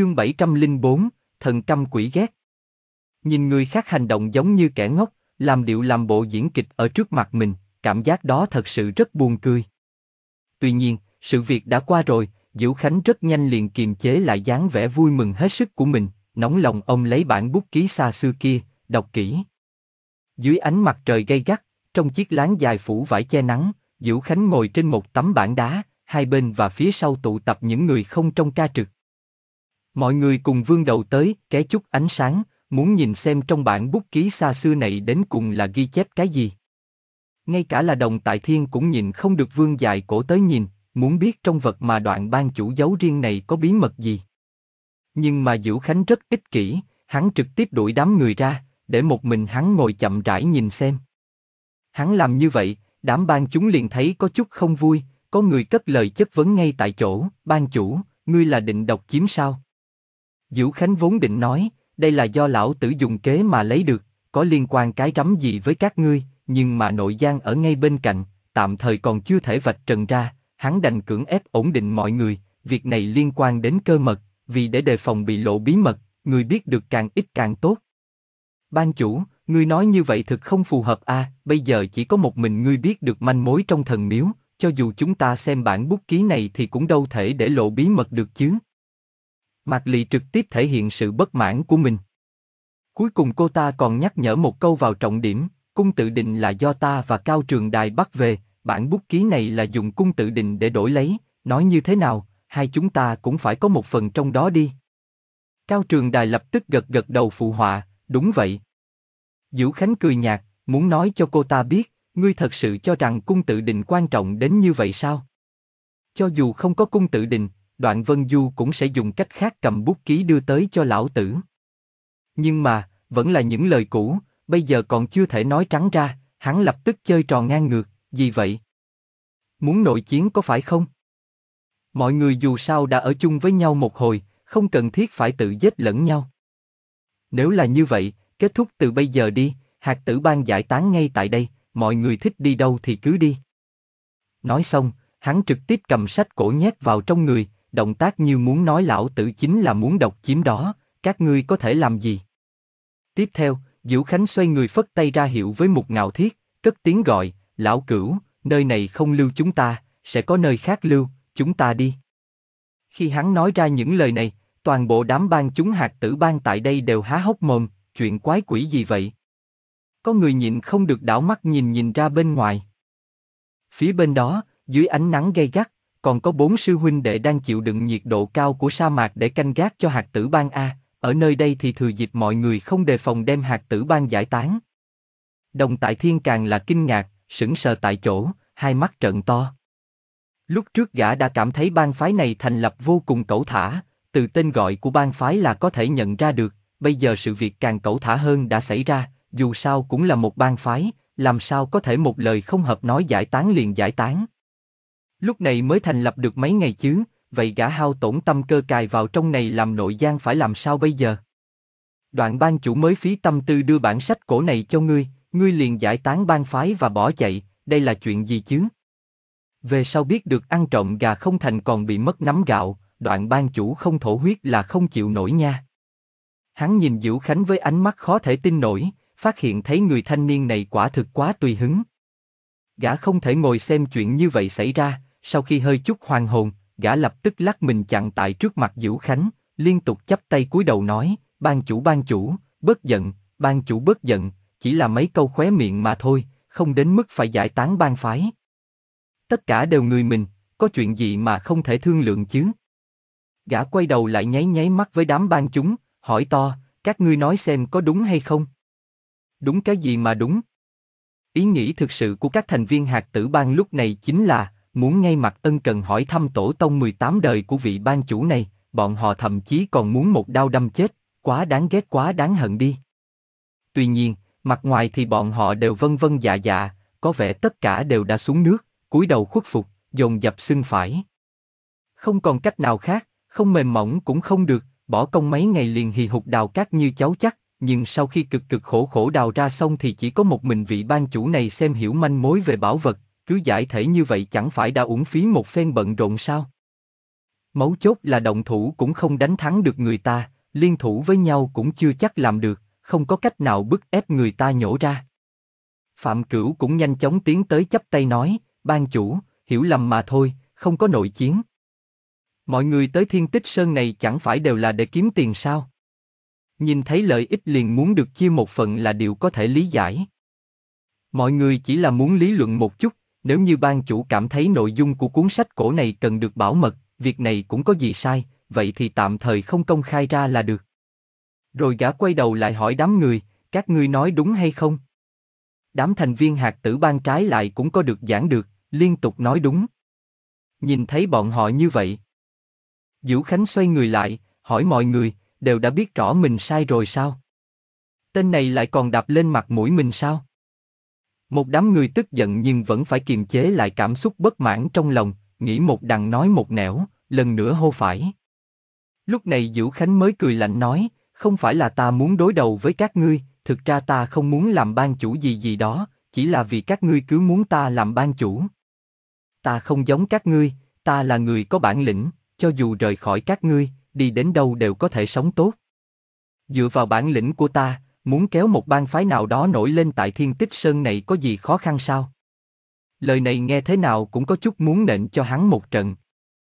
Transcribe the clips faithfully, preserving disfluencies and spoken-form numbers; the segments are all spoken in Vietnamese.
Chương bảy trăm lẻ bốn, thần căm quỷ ghét. Nhìn người khác hành động giống như kẻ ngốc, làm điệu làm bộ diễn kịch ở trước mặt mình, cảm giác đó thật sự rất buồn cười. Tuy nhiên, sự việc đã qua rồi, Diễu Khánh rất nhanh liền kiềm chế lại dáng vẻ vui mừng hết sức của mình, nóng lòng ông lấy bản bút ký xa xưa kia, đọc kỹ. Dưới ánh mặt trời gay gắt, trong chiếc lán dài phủ vải che nắng, Diễu Khánh ngồi trên một tấm bảng đá, hai bên và phía sau tụ tập những người không trong ca trực. Mọi người cùng vươn đầu tới, ké chút ánh sáng, muốn nhìn xem trong bản bút ký xa xưa này đến cùng là ghi chép cái gì. Ngay cả là Đồng Tại Thiên cũng nhìn không được vươn dài cổ tới nhìn, muốn biết trong vật mà Đoạn ban chủ giấu riêng này có bí mật gì. Nhưng mà Diễu Khánh rất ích kỷ, hắn trực tiếp đuổi đám người ra, để một mình hắn ngồi chậm rãi nhìn xem. Hắn làm như vậy, đám ban chúng liền thấy có chút không vui, có người cất lời chất vấn ngay tại chỗ, ban chủ, ngươi là định độc chiếm sao? Diễu Khánh vốn định nói, đây là do lão tử dùng kế mà lấy được, có liên quan cái rắm gì với các ngươi, nhưng mà nội gián ở ngay bên cạnh, tạm thời còn chưa thể vạch trần ra, hắn đành cưỡng ép ổn định mọi người, việc này liên quan đến cơ mật, vì để đề phòng bị lộ bí mật, người biết được càng ít càng tốt. Ban chủ, ngươi nói như vậy thực không phù hợp a, à, bây giờ chỉ có một mình ngươi biết được manh mối trong thần miếu, cho dù chúng ta xem bản bút ký này thì cũng đâu thể để lộ bí mật được chứ. Mạc Lị trực tiếp thể hiện sự bất mãn của mình. Cuối cùng cô ta còn nhắc nhở một câu vào trọng điểm, cung tự định là do ta và Cao Trường Đài bắt về, bản bút ký này là dùng cung tự định để đổi lấy, nói như thế nào, hai chúng ta cũng phải có một phần trong đó đi. Cao Trường Đài lập tức gật gật đầu phụ họa, đúng vậy. Diễu Khánh cười nhạt, muốn nói cho cô ta biết, ngươi thật sự cho rằng cung tự định quan trọng đến như vậy sao? Cho dù không có cung tự định, Đoạn Vân Du cũng sẽ dùng cách khác cầm bút ký đưa tới cho lão tử. Nhưng mà, vẫn là những lời cũ, bây giờ còn chưa thể nói trắng ra, hắn lập tức chơi trò ngang ngược, gì vậy? Muốn nội chiến có phải không? Mọi người dù sao đã ở chung với nhau một hồi, không cần thiết phải tự giết lẫn nhau. Nếu là như vậy, kết thúc từ bây giờ đi, hạt tử bang giải tán ngay tại đây, mọi người thích đi đâu thì cứ đi. Nói xong, hắn trực tiếp cầm sách cổ nhét vào trong người, động tác như muốn nói lão tử chính là muốn độc chiếm đó, các ngươi có thể làm gì? Tiếp theo, Diễu Khánh xoay người phất tay ra hiệu với Mục Ngạo Thiết, cất tiếng gọi, lão cửu, nơi này không lưu chúng ta, sẽ có nơi khác lưu, chúng ta đi. Khi hắn nói ra những lời này, toàn bộ đám ban chúng hạt tử bang tại đây đều há hốc mồm, chuyện quái quỷ gì vậy? Có người nhịn không được đảo mắt nhìn nhìn ra bên ngoài. Phía bên đó, dưới ánh nắng gay gắt, còn có bốn sư huynh đệ đang chịu đựng nhiệt độ cao của sa mạc để canh gác cho hạt tử bang A, ở nơi đây thì thừa dịp mọi người không đề phòng đem hạt tử bang giải tán. Đồng Tại Thiên càng là kinh ngạc, sững sờ tại chỗ, hai mắt trợn to. Lúc trước gã đã cảm thấy bang phái này thành lập vô cùng cẩu thả, từ tên gọi của bang phái là có thể nhận ra được, bây giờ sự việc càng cẩu thả hơn đã xảy ra, dù sao cũng là một bang phái, làm sao có thể một lời không hợp nói giải tán liền giải tán. Lúc này mới thành lập được mấy ngày chứ, vậy gã hao tổn tâm cơ cài vào trong này làm nội gian phải làm sao bây giờ? Đoạn ban chủ mới phí tâm tư đưa bản sách cổ này cho ngươi, ngươi liền giải tán bang phái và bỏ chạy, đây là chuyện gì chứ? Về sau biết được ăn trộm gà không thành còn bị mất nắm gạo, Đoạn ban chủ không thổ huyết là không chịu nổi nha. Hắn nhìn Diễu Khánh với ánh mắt khó thể tin nổi, phát hiện thấy người thanh niên này quả thực quá tùy hứng. Gã không thể ngồi xem chuyện như vậy xảy ra, sau khi hơi chút hoàn hồn, gã lập tức lắc mình chặn tại trước mặt Diễu Khánh, liên tục chắp tay cúi đầu nói, ban chủ ban chủ, bớt giận, ban chủ bớt giận, chỉ là mấy câu khóe miệng mà thôi, không đến mức phải giải tán bang phái. Tất cả đều người mình, có chuyện gì mà không thể thương lượng chứ? Gã quay đầu lại nháy nháy mắt với đám ban chúng, hỏi to, các ngươi nói xem có đúng hay không? Đúng cái gì mà đúng? Ý nghĩ thực sự của các thành viên hạt tử bang lúc này chính là, muốn ngay mặt ân cần hỏi thăm tổ tông mười tám đời của vị ban chủ này, bọn họ thậm chí còn muốn một đao đâm chết, quá đáng ghét quá đáng hận đi. Tuy nhiên, mặt ngoài thì bọn họ đều vân vân dạ dạ, có vẻ tất cả đều đã xuống nước, cúi đầu khuất phục, dồn dập xưng phải. Không còn cách nào khác, không mềm mỏng cũng không được, bỏ công mấy ngày liền hì hục đào cát như cháu chắc, nhưng sau khi cực cực khổ khổ đào ra xong thì chỉ có một mình vị ban chủ này xem hiểu manh mối về bảo vật, cứ giải thể như vậy chẳng phải đã uổng phí một phen bận rộn sao? Mấu chốt là động thủ cũng không đánh thắng được người ta, liên thủ với nhau cũng chưa chắc làm được, không có cách nào bức ép người ta nhổ ra. Phạm Cửu cũng nhanh chóng tiến tới chắp tay nói, ban chủ, hiểu lầm mà thôi, không có nội chiến. Mọi người tới Thiên Tích Sơn này chẳng phải đều là để kiếm tiền sao? Nhìn thấy lợi ích liền muốn được chia một phần là điều có thể lý giải. Mọi người chỉ là muốn lý luận một chút, nếu như ban chủ cảm thấy nội dung của cuốn sách cổ này cần được bảo mật, việc này cũng có gì sai, vậy thì tạm thời không công khai ra là được. Rồi gã quay đầu lại hỏi đám người, các ngươi nói đúng hay không? Đám thành viên hạt tử ban trái lại cũng có được giảng được, liên tục nói đúng. Nhìn thấy bọn họ như vậy, Dữu Khánh xoay người lại, hỏi mọi người, đều đã biết rõ mình sai rồi sao? Tên này lại còn đạp lên mặt mũi mình sao? Một đám người tức giận nhưng vẫn phải kiềm chế lại cảm xúc bất mãn trong lòng, nghĩ một đằng nói một nẻo, lần nữa hô phải. Lúc này Dữu Khánh mới cười lạnh nói, không phải là ta muốn đối đầu với các ngươi, thực ra ta không muốn làm ban chủ gì gì đó, chỉ là vì các ngươi cứ muốn ta làm ban chủ. Ta không giống các ngươi, ta là người có bản lĩnh, cho dù rời khỏi các ngươi, đi đến đâu đều có thể sống tốt. Dựa vào bản lĩnh của ta, muốn kéo một bang phái nào đó nổi lên tại Thiên Tích Sơn này có gì khó khăn sao? Lời này nghe thế nào cũng có chút muốn nện cho hắn một trận.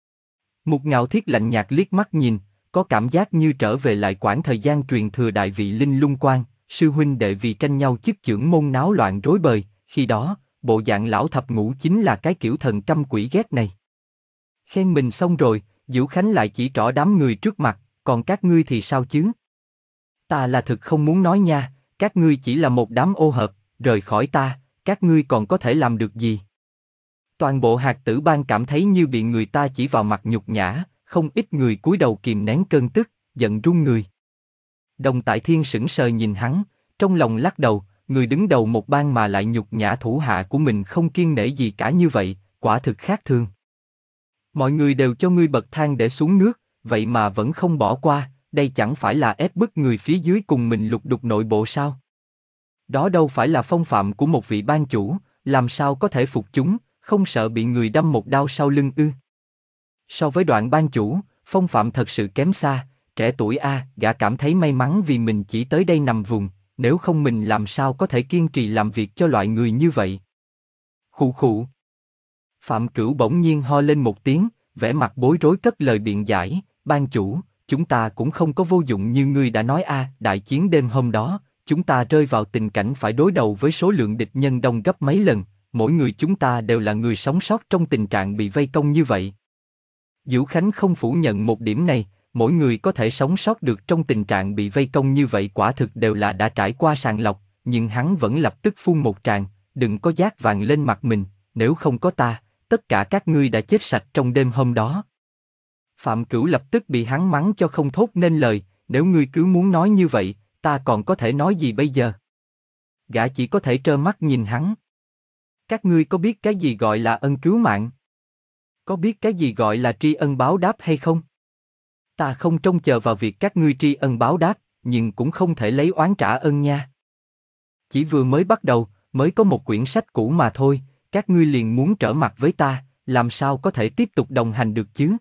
Mục Ngạo Thiết lạnh nhạt liếc mắt nhìn, có cảm giác như trở về lại quãng thời gian truyền thừa đại vị Linh Lung Quan, sư huynh đệ vì tranh nhau chức chưởng môn náo loạn rối bời, khi đó, bộ dạng lão thập ngũ chính là cái kiểu thần căm quỷ ghét này. Khen mình xong rồi, Dữu Khánh lại chỉ trỏ đám người trước mặt, còn các ngươi thì sao chứ? Ta là thực không muốn nói nha, các ngươi chỉ là một đám ô hợp, rời khỏi ta, các ngươi còn có thể làm được gì? Toàn bộ hạt tử bang cảm thấy như bị người ta chỉ vào mặt nhục nhã, không ít người cúi đầu kìm nén cơn tức, giận run người. Đồng Tại Thiên sững sờ nhìn hắn, trong lòng lắc đầu, người đứng đầu một bang mà lại nhục nhã thủ hạ của mình không kiêng nể gì cả như vậy, quả thực khác thường. Mọi người đều cho ngươi bậc thang để xuống nước, vậy mà vẫn không bỏ qua, đây chẳng phải là ép bức người phía dưới cùng mình lục đục nội bộ sao? Đó đâu phải là phong phạm của một vị ban chủ, làm sao có thể phục chúng, không sợ bị người đâm một đao sau lưng ư? So với Đoạn ban chủ, phong phạm thật sự kém xa, trẻ tuổi a, gã cảm thấy may mắn vì mình chỉ tới đây nằm vùng, nếu không mình làm sao có thể kiên trì làm việc cho loại người như vậy. Khụ khụ. Phạm Cửu bỗng nhiên ho lên một tiếng, vẻ mặt bối rối cất lời biện giải, ban chủ, chúng ta cũng không có vô dụng như ngươi đã nói a, đại chiến đêm hôm đó, chúng ta rơi vào tình cảnh phải đối đầu với số lượng địch nhân đông gấp mấy lần, mỗi người chúng ta đều là người sống sót trong tình trạng bị vây công như vậy. Dữu Khánh không phủ nhận một điểm này, mỗi người có thể sống sót được trong tình trạng bị vây công như vậy quả thực đều là đã trải qua sàng lọc, nhưng hắn vẫn lập tức phun một tràng, đừng có dát vàng lên mặt mình, nếu không có ta, tất cả các ngươi đã chết sạch trong đêm hôm đó. Phạm Cửu lập tức bị hắn mắng cho không thốt nên lời, nếu ngươi cứ muốn nói như vậy, ta còn có thể nói gì bây giờ? Gã chỉ có thể trơ mắt nhìn hắn. Các ngươi có biết cái gì gọi là ân cứu mạng? Có biết cái gì gọi là tri ân báo đáp hay không? Ta không trông chờ vào việc các ngươi tri ân báo đáp, nhưng cũng không thể lấy oán trả ân nha. Chỉ vừa mới bắt đầu, mới có một quyển sách cũ mà thôi, các ngươi liền muốn trở mặt với ta, làm sao có thể tiếp tục đồng hành được chứ?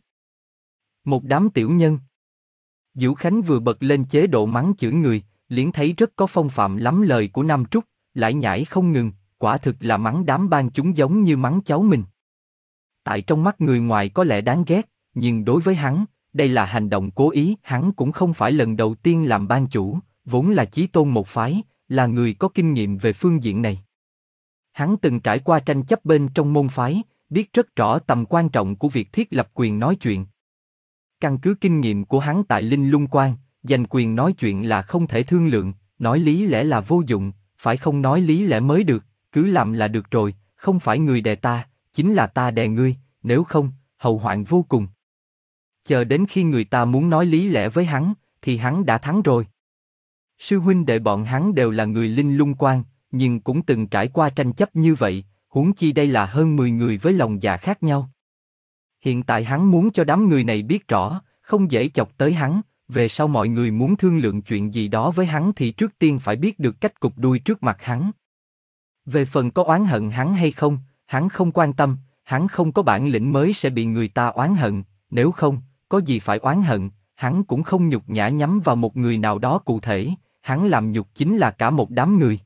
Một đám tiểu nhân. Dữu Khánh vừa bật lên chế độ mắng chửi người, liền thấy rất có phong phạm lắm lời của Nam Trúc, lải nhải không ngừng, quả thực là mắng đám ban chúng giống như mắng cháu mình. Tại trong mắt người ngoài có lẽ đáng ghét, nhưng đối với hắn, đây là hành động cố ý, hắn cũng không phải lần đầu tiên làm ban chủ, vốn là chí tôn một phái, là người có kinh nghiệm về phương diện này. Hắn từng trải qua tranh chấp bên trong môn phái, biết rất rõ tầm quan trọng của việc thiết lập quyền nói chuyện. Căn cứ kinh nghiệm của hắn tại Linh Lung Quan, giành quyền nói chuyện là không thể thương lượng, nói lý lẽ là vô dụng, phải không nói lý lẽ mới được, cứ làm là được rồi, không phải người đè ta, chính là ta đè ngươi, nếu không, hậu hoạn vô cùng. Chờ đến khi người ta muốn nói lý lẽ với hắn, thì hắn đã thắng rồi. Sư huynh đệ bọn hắn đều là người Linh Lung Quan, nhưng cũng từng trải qua tranh chấp như vậy, huống chi đây là hơn mười người với lòng dạ khác nhau. Hiện tại hắn muốn cho đám người này biết rõ, không dễ chọc tới hắn, về sau mọi người muốn thương lượng chuyện gì đó với hắn thì trước tiên phải biết được cách cụp đuôi trước mặt hắn. Về phần có oán hận hắn hay không, hắn không quan tâm, hắn không có bản lĩnh mới sẽ bị người ta oán hận, nếu không, có gì phải oán hận, hắn cũng không nhục nhã nhắm vào một người nào đó cụ thể, hắn làm nhục chính là cả một đám người.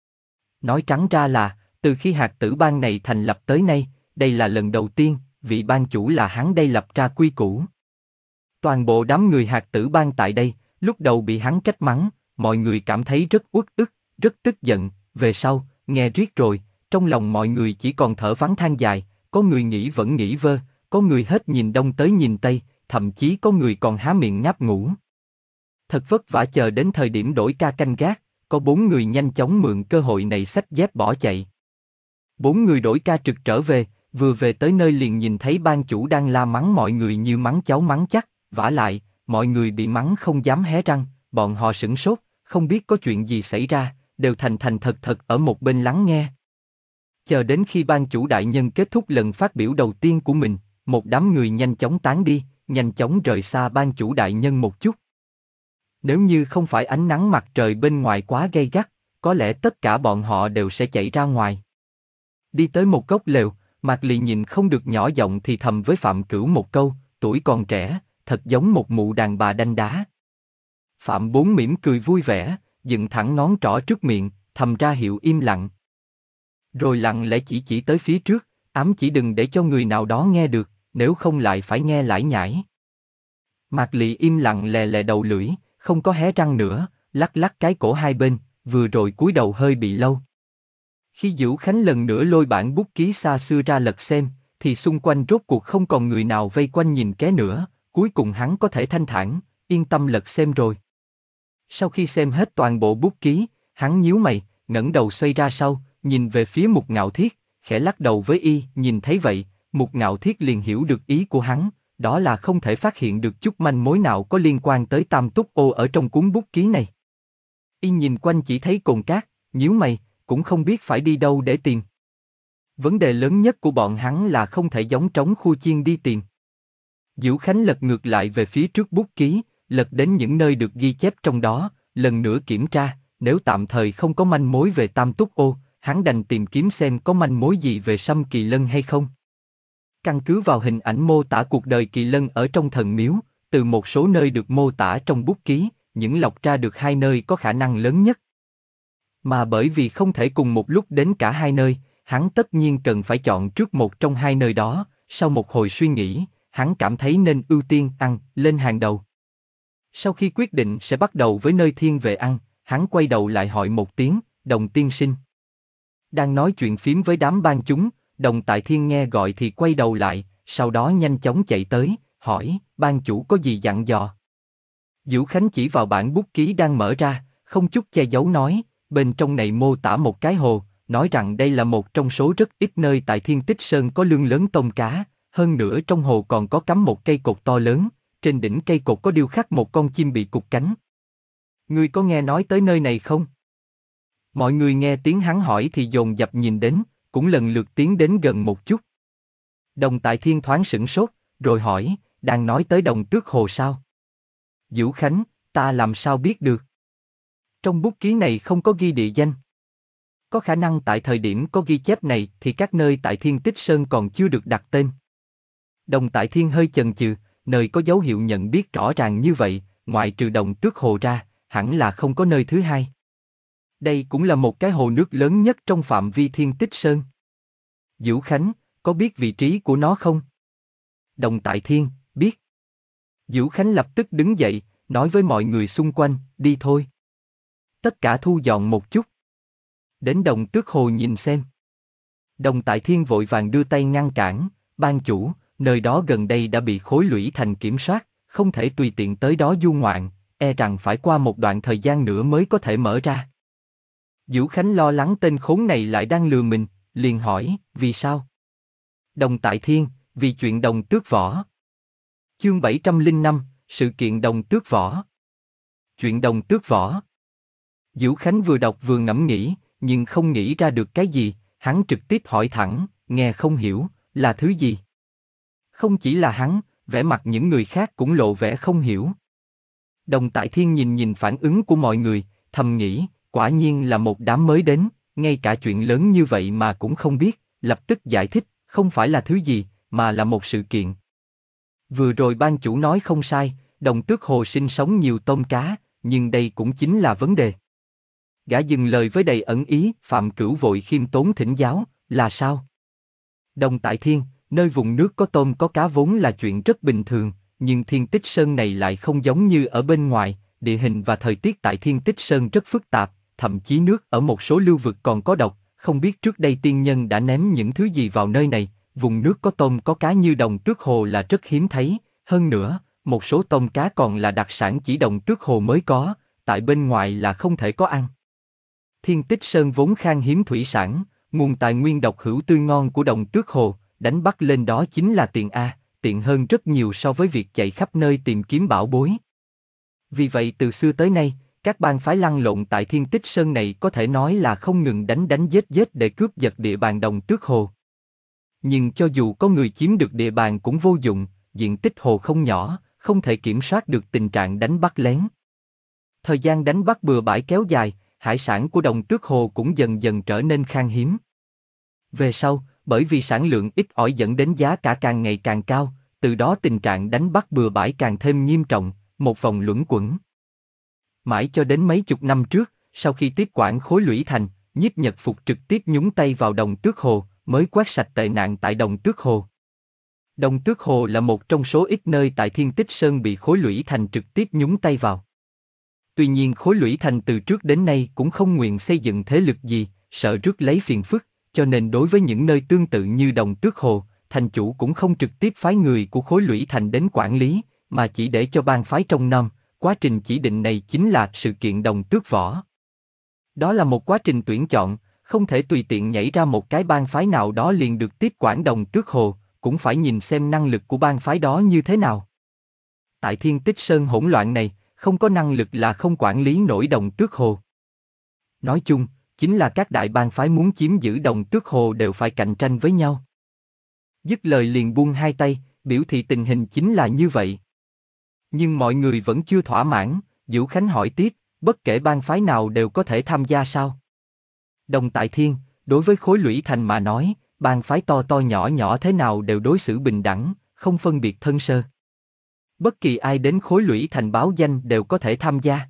Nói trắng ra là, từ khi hạt tử bang này thành lập tới nay, đây là lần đầu tiên, vị ban chủ là hắn đây lập ra quy củ. Toàn bộ đám người hạt tử bang tại đây, lúc đầu bị hắn trách mắng, mọi người cảm thấy rất uất ức, rất tức giận, về sau, nghe riết rồi, trong lòng mọi người chỉ còn thở vắng than dài, có người nghĩ vẫn nghĩ vơ, có người hết nhìn đông tới nhìn tây, thậm chí có người còn há miệng ngáp ngủ. Thật vất vả chờ đến thời điểm đổi ca canh gác, có bốn người nhanh chóng mượn cơ hội này xách dép bỏ chạy. Bốn người đổi ca trực trở về, vừa về tới nơi liền nhìn thấy ban chủ đang la mắng mọi người như mắng cháu mắng chắc, vả lại, mọi người bị mắng không dám hé răng, bọn họ sửng sốt, không biết có chuyện gì xảy ra, đều thành thành thật thật ở một bên lắng nghe. Chờ đến khi ban chủ đại nhân kết thúc lần phát biểu đầu tiên của mình, một đám người nhanh chóng tán đi, nhanh chóng rời xa ban chủ đại nhân một chút. Nếu như không phải ánh nắng mặt trời bên ngoài quá gay gắt, có lẽ tất cả bọn họ đều sẽ chạy ra ngoài. Đi tới một góc lều, Mạc Lị nhìn không được nhỏ giọng thì thầm với Phạm Cửu một câu, tuổi còn trẻ, thật giống một mụ đàn bà đanh đá. Phạm Bốn mỉm cười vui vẻ, dựng thẳng ngón trỏ trước miệng, thầm ra hiệu im lặng. Rồi lặng lẽ chỉ chỉ tới phía trước, ám chỉ đừng để cho người nào đó nghe được, nếu không lại phải nghe lải nhải. Mạc Lị im lặng lè lè đầu lưỡi, không có hé răng nữa, lắc lắc cái cổ hai bên, vừa rồi cúi đầu hơi bị lâu. Khi Dữu Khánh lần nữa lôi bản bút ký xa xưa ra lật xem, thì xung quanh rốt cuộc không còn người nào vây quanh nhìn ké nữa, cuối cùng hắn có thể thanh thản, yên tâm lật xem rồi. Sau khi xem hết toàn bộ bút ký, hắn nhíu mày, ngẩng đầu xoay ra sau, nhìn về phía Mục Ngạo Thiết, khẽ lắc đầu với y, nhìn thấy vậy, Mục Ngạo Thiết liền hiểu được ý của hắn, đó là không thể phát hiện được chút manh mối nào có liên quan tới Tam Túc Ô ở trong cuốn bút ký này. Y nhìn quanh chỉ thấy cồn cát, nhíu mày, cũng không biết phải đi đâu để tìm. Vấn đề lớn nhất của bọn hắn là không thể giống trống khu chiên đi tìm. Dữu Khánh lật ngược lại về phía trước bút ký, lật đến những nơi được ghi chép trong đó, lần nữa kiểm tra, nếu tạm thời không có manh mối về Tam Túc Ô, hắn đành tìm kiếm xem có manh mối gì về Sâm Kỳ Lân hay không. Căn cứ vào hình ảnh mô tả cuộc đời Kỳ Lân ở trong thần miếu, từ một số nơi được mô tả trong bút ký, những lọc ra được hai nơi có khả năng lớn nhất. Mà bởi vì không thể cùng một lúc đến cả hai nơi, hắn tất nhiên cần phải chọn trước một trong hai nơi đó, sau một hồi suy nghĩ, hắn cảm thấy nên ưu tiên ăn lên hàng đầu. Sau khi quyết định sẽ bắt đầu với nơi thiên về ăn, hắn quay đầu lại hỏi một tiếng, Đồng tiên sinh. Đang nói chuyện phím với đám ban chúng, Đồng Tại Thiên nghe gọi thì quay đầu lại, sau đó nhanh chóng chạy tới, hỏi, ban chủ có gì dặn dò? Dữu Khánh chỉ vào bản bút ký đang mở ra, không chút che giấu nói, bên trong này mô tả một cái hồ, nói rằng đây là một trong số rất ít nơi tại Thiên Tích Sơn có lương lớn tôm cá, hơn nữa trong hồ còn có cắm một cây cột to lớn, trên đỉnh cây cột có điêu khắc một con chim bị cụt cánh. Ngươi có nghe nói tới nơi này không? Mọi người nghe tiếng hắn hỏi thì dồn dập nhìn đến, cũng lần lượt tiến đến gần một chút. Đồng Tại Thiên thoáng sửng sốt, rồi hỏi, đang nói tới Đồng Tước Hồ sao? Dữu Khánh, ta làm sao biết được? Trong bút ký này không có ghi địa danh. Có khả năng tại thời điểm có ghi chép này thì các nơi tại Thiên Tích Sơn còn chưa được đặt tên. Đồng Tại Thiên hơi chần chừ, nơi có dấu hiệu nhận biết rõ ràng như vậy, ngoại trừ Đồng Tước Hồ ra, hẳn là không có nơi thứ hai. Đây cũng là một cái hồ nước lớn nhất trong phạm vi Thiên Tích Sơn. Dữu Khánh, có biết vị trí của nó không? Đồng Tại Thiên, biết. Dữu Khánh lập tức đứng dậy, nói với mọi người xung quanh, đi thôi. Tất cả thu dọn một chút. Đến Đồng Tước Hồ nhìn xem. Đồng Tại Thiên vội vàng đưa tay ngăn cản, ban chủ, nơi đó gần đây đã bị Khối Lũy Thành kiểm soát, không thể tùy tiện tới đó du ngoạn, e rằng phải qua một đoạn thời gian nữa mới có thể mở ra. Dữu Khánh lo lắng tên khốn này lại đang lừa mình, liền hỏi, vì sao? Đồng Tại Thiên, vì chuyện Đồng Tước Võ. Chương bảy trăm lẻ năm, sự kiện Đồng Tước Võ. Chuyện Đồng Tước Võ. Dữu Khánh vừa đọc vừa ngẫm nghĩ, nhưng không nghĩ ra được cái gì, hắn trực tiếp hỏi thẳng, nghe không hiểu, là thứ gì? Không chỉ là hắn, vẻ mặt những người khác cũng lộ vẻ không hiểu. Đồng Tại Thiên nhìn nhìn phản ứng của mọi người, thầm nghĩ, quả nhiên là một đám mới đến, ngay cả chuyện lớn như vậy mà cũng không biết, lập tức giải thích, không phải là thứ gì, mà là một sự kiện. Vừa rồi ban chủ nói không sai, Đồng Tước Hồ sinh sống nhiều tôm cá, nhưng đây cũng chính là vấn đề. Gã dừng lời với đầy ẩn ý, Phạm Cửu vội khiêm tốn thỉnh giáo, là sao? Đồng Tại Thiên, nơi vùng nước có tôm có cá vốn là chuyện rất bình thường, nhưng Thiên Tích Sơn này lại không giống như ở bên ngoài, địa hình và thời tiết tại Thiên Tích Sơn rất phức tạp, thậm chí nước ở một số lưu vực còn có độc, không biết trước đây tiên nhân đã ném những thứ gì vào nơi này, vùng nước có tôm có cá như Đồng Tước Hồ là rất hiếm thấy, hơn nữa, một số tôm cá còn là đặc sản chỉ Đồng Tước Hồ mới có, tại bên ngoài là không thể có ăn. Thiên Tích Sơn vốn khan hiếm thủy sản, nguồn tài nguyên độc hữu tươi ngon của Đồng Tước Hồ, đánh bắt lên đó chính là tiền A, tiện hơn rất nhiều so với việc chạy khắp nơi tìm kiếm bảo bối. Vì vậy từ xưa tới nay, các bang phái lăn lộn tại Thiên Tích Sơn này có thể nói là không ngừng đánh đánh giết giết để cướp giật địa bàn Đồng Tước Hồ. Nhưng cho dù có người chiếm được địa bàn cũng vô dụng, diện tích hồ không nhỏ, không thể kiểm soát được tình trạng đánh bắt lén. Thời gian đánh bắt bừa bãi kéo dài, hải sản của Đồng Tước Hồ cũng dần dần trở nên khan hiếm. Về sau, bởi vì sản lượng ít ỏi dẫn đến giá cả càng ngày càng cao, từ đó tình trạng đánh bắt bừa bãi càng thêm nghiêm trọng, một vòng luẩn quẩn. Mãi cho đến mấy chục năm trước, sau khi tiếp quản khối Lũy Thành, Nhiếp Nhật Phục trực tiếp nhúng tay vào Đồng Tước Hồ, mới quét sạch tệ nạn tại Đồng Tước Hồ. Đồng Tước Hồ là một trong số ít nơi tại Thiên Tích Sơn bị khối Lũy Thành trực tiếp nhúng tay vào. Tuy nhiên khối Lũy Thành từ trước đến nay cũng không nguyện xây dựng thế lực gì, sợ rước lấy phiền phức, cho nên đối với những nơi tương tự như Đồng Tước Hồ, thành chủ cũng không trực tiếp phái người của khối Lũy Thành đến quản lý, mà chỉ để cho bang phái trông nom. Quá trình chỉ định này chính là sự kiện Đồng Tước Võ. Đó là một quá trình tuyển chọn, không thể tùy tiện nhảy ra một cái bang phái nào đó liền được tiếp quản Đồng Tước Hồ, cũng phải nhìn xem năng lực của bang phái đó như thế nào. Tại Thiên Tích Sơn hỗn loạn này, không có năng lực là không quản lý nổi Đồng Tước Hồ. Nói chung, chính là các đại bang phái muốn chiếm giữ Đồng Tước Hồ đều phải cạnh tranh với nhau. Dứt lời liền buông hai tay, biểu thị tình hình chính là như vậy. Nhưng mọi người vẫn chưa thỏa mãn, Vũ Khánh hỏi tiếp, bất kể bang phái nào đều có thể tham gia sao? Đồng Tại Thiên, đối với khối Lũy Thành mà nói, bang phái to to nhỏ nhỏ thế nào đều đối xử bình đẳng, không phân biệt thân sơ. Bất kỳ ai đến khối Lũy Thành báo danh đều có thể tham gia.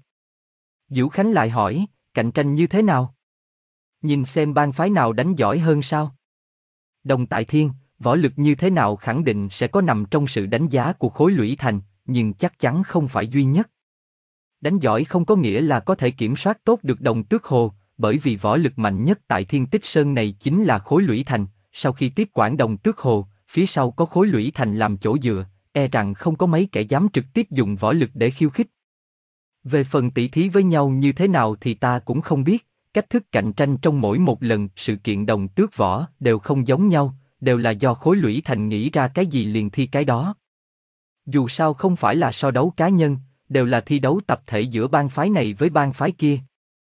Vũ Khánh lại hỏi, cạnh tranh như thế nào? Nhìn xem bang phái nào đánh giỏi hơn sao? Đồng Tại Thiên, võ lực như thế nào khẳng định sẽ có nằm trong sự đánh giá của khối Lũy Thành, nhưng chắc chắn không phải duy nhất. Đánh giỏi không có nghĩa là có thể kiểm soát tốt được Đồng Tước Hồ, bởi vì võ lực mạnh nhất tại Thiên Tích Sơn này chính là khối Lũy Thành, sau khi tiếp quản Đồng Tước Hồ, phía sau có khối Lũy Thành làm chỗ dựa, e rằng không có mấy kẻ dám trực tiếp dùng võ lực để khiêu khích. Về phần tỷ thí với nhau như thế nào thì ta cũng không biết, cách thức cạnh tranh trong mỗi một lần sự kiện Đồng Tước Võ đều không giống nhau, đều là do khối Lũy Thành nghĩ ra cái gì liền thi cái đó. Dù sao không phải là so đấu cá nhân, đều là thi đấu tập thể giữa bang phái này với bang phái kia.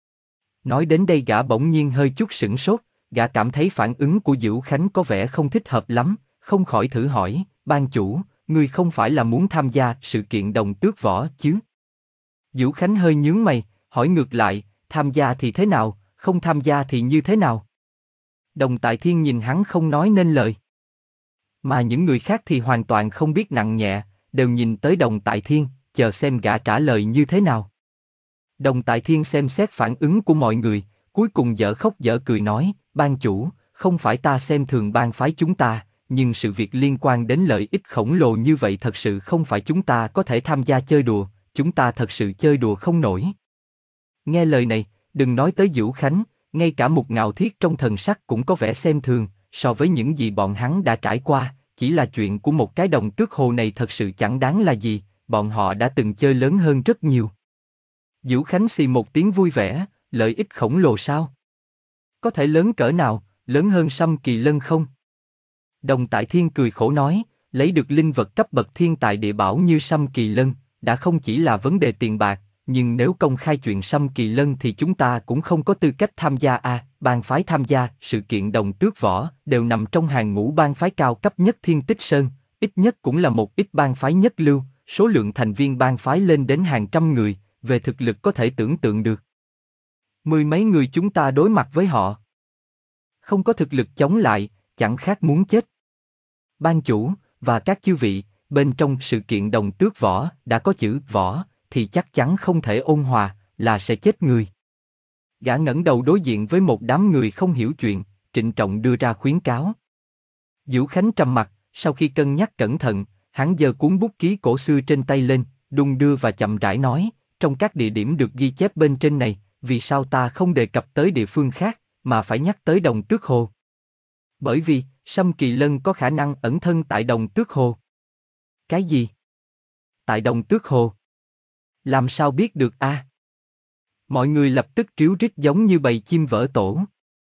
Nói đến đây gã bỗng nhiên hơi chút sửng sốt, gã cảm thấy phản ứng của Vũ Khánh có vẻ không thích hợp lắm, không khỏi thử hỏi, ban chủ, ngươi không phải là muốn tham gia sự kiện Đồng Tước Võ chứ? Vũ Khánh hơi nhướng mày, hỏi ngược lại, tham gia thì thế nào, không tham gia thì như thế nào? Đồng Tại Thiên nhìn hắn không nói nên lời. Mà những người khác thì hoàn toàn không biết nặng nhẹ, đều nhìn tới Đồng Tại Thiên, chờ xem gã trả lời như thế nào. Đồng Tại Thiên xem xét phản ứng của mọi người, cuối cùng dở khóc dở cười nói, ban chủ, không phải ta xem thường bang phái chúng ta, nhưng sự việc liên quan đến lợi ích khổng lồ như vậy thật sự không phải chúng ta có thể tham gia chơi đùa, chúng ta thật sự chơi đùa không nổi. Nghe lời này, đừng nói tới Vũ Khánh, ngay cả Mục Ngạo Thiết trong thần sắc cũng có vẻ xem thường, so với những gì bọn hắn đã trải qua, chỉ là chuyện của một cái Đồng Tước Hồ này thật sự chẳng đáng là gì, bọn họ đã từng chơi lớn hơn rất nhiều. Vũ Khánh xì một tiếng vui vẻ, lợi ích khổng lồ sao? Có thể lớn cỡ nào, lớn hơn Sâm Kỳ Lân không? Đồng Tại Thiên cười khổ nói, lấy được linh vật cấp bậc thiên tài địa bảo như Sâm Kỳ Lân, đã không chỉ là vấn đề tiền bạc, nhưng nếu công khai chuyện Sâm Kỳ Lân thì chúng ta cũng không có tư cách tham gia à, bang phái tham gia sự kiện Đồng Tước Võ đều nằm trong hàng ngũ bang phái cao cấp nhất Thiên Tích Sơn, ít nhất cũng là một ít bang phái nhất lưu, số lượng thành viên bang phái lên đến hàng trăm người, về thực lực có thể tưởng tượng được. Mười mấy người chúng ta đối mặt với họ, không có thực lực chống lại, chẳng khác muốn chết. Ban chủ, và các chư vị, bên trong sự kiện đồng tước võ đã có chữ võ, thì chắc chắn không thể ôn hòa, là sẽ chết người. Gã ngẩng đầu đối diện với một đám người không hiểu chuyện, trịnh trọng đưa ra khuyến cáo. Vũ Khánh trầm mặt, sau khi cân nhắc cẩn thận, hắn giơ cuốn bút ký cổ xưa trên tay lên, đung đưa và chậm rãi nói, trong các địa điểm được ghi chép bên trên này, vì sao ta không đề cập tới địa phương khác, mà phải nhắc tới Đồng Tước Hồ? Bởi vì, Sâm Kỳ Lân có khả năng ẩn thân tại Đồng Tước Hồ. Cái gì? Tại Đồng Tước Hồ? Làm sao biết được a? À? Mọi người lập tức tríu rít giống như bầy chim vỡ tổ.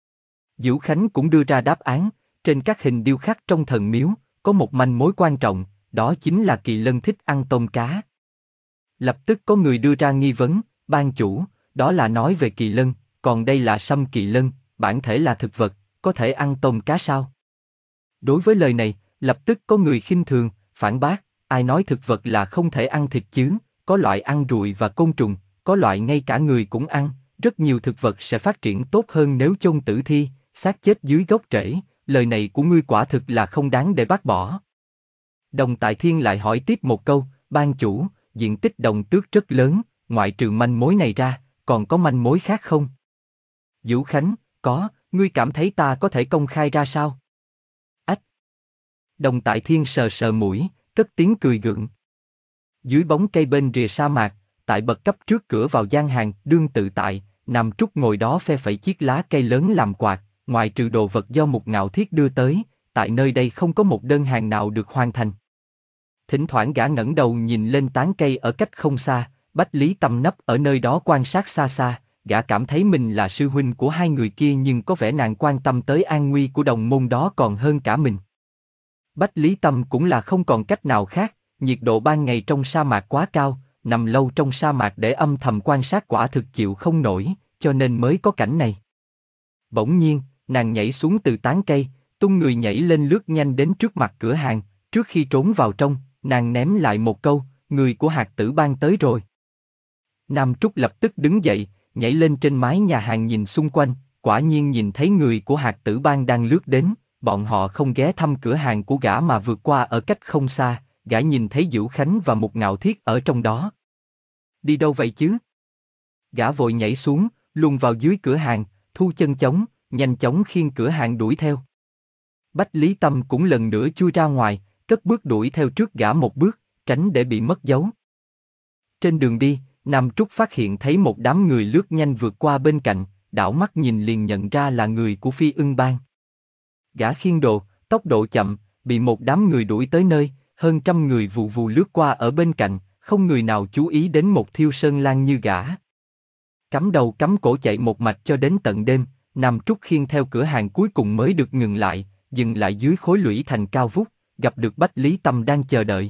Vũ Khánh cũng đưa ra đáp án, trên các hình điêu khắc trong thần miếu, có một manh mối quan trọng, đó chính là Kỳ Lân thích ăn tôm cá. Lập tức có người đưa ra nghi vấn, ban chủ, đó là nói về Kỳ Lân, còn đây là Sâm Kỳ Lân, bản thể là thực vật, có thể ăn tôm cá sao? Đối với lời này, lập tức có người khinh thường, phản bác, ai nói thực vật là không thể ăn thịt chứ, có loại ăn ruồi và côn trùng, có loại ngay cả người cũng ăn, rất nhiều thực vật sẽ phát triển tốt hơn nếu chôn tử thi, xác chết dưới gốc rễ, lời này của ngươi quả thực là không đáng để bác bỏ. Đồng Tại Thiên lại hỏi tiếp một câu, ban chủ, diện tích Đồng Tước rất lớn, ngoại trừ manh mối này ra, còn có manh mối khác không? Vũ Khánh, có, ngươi cảm thấy ta có thể công khai ra sao? Ách! Đồng Tại Thiên sờ sờ mũi, cất tiếng cười gượng. Dưới bóng cây bên rìa sa mạc, tại bậc cấp trước cửa vào gian hàng, đương tự tại, Nam Trúc ngồi đó phe phẩy chiếc lá cây lớn làm quạt, ngoài trừ đồ vật do Mục Ngạo Thiết đưa tới, tại nơi đây không có một đơn hàng nào được hoàn thành. Thỉnh thoảng gã ngẩng đầu nhìn lên tán cây ở cách không xa, Bách Lý Tâm nấp ở nơi đó quan sát xa xa, gã cảm thấy mình là sư huynh của hai người kia nhưng có vẻ nàng quan tâm tới an nguy của đồng môn đó còn hơn cả mình. Bách Lý Tâm cũng là không còn cách nào khác, nhiệt độ ban ngày trong sa mạc quá cao, nằm lâu trong sa mạc để âm thầm quan sát quả thực chịu không nổi, cho nên mới có cảnh này. Bỗng nhiên, nàng nhảy xuống từ tán cây, tung người nhảy lên lướt nhanh đến trước mặt cửa hàng, trước khi trốn vào trong, nàng ném lại một câu, người của Hạt Tử Bang tới rồi. Nam Trúc lập tức đứng dậy, nhảy lên trên mái nhà hàng nhìn xung quanh, quả nhiên nhìn thấy người của Hạt Tử Bang đang lướt đến, bọn họ không ghé thăm cửa hàng của gã mà vượt qua ở cách không xa, gã nhìn thấy Vũ Khánh và Mục Ngạo Thiết ở trong đó. Đi đâu vậy chứ? Gã vội nhảy xuống, luồn vào dưới cửa hàng, thu chân chống, nhanh chóng khiêng cửa hàng đuổi theo. Bách Lý Tâm cũng lần nữa chui ra ngoài, cất bước đuổi theo trước gã một bước, tránh để bị mất dấu. Trên đường đi, Nam Trúc phát hiện thấy một đám người lướt nhanh vượt qua bên cạnh, đảo mắt nhìn liền nhận ra là người của Phi Ưng Bang. Gã khiêng đồ, tốc độ chậm, bị một đám người đuổi tới nơi, hơn trăm người vù vù lướt qua ở bên cạnh, không người nào chú ý đến một Thiêu Sơn Lang như gã. Cắm đầu cắm cổ chạy một mạch cho đến tận đêm, Nam Trúc khiêng theo cửa hàng cuối cùng mới được ngừng lại, dừng lại dưới khối lũy thành cao vút, gặp được Bách Lý Tâm đang chờ đợi.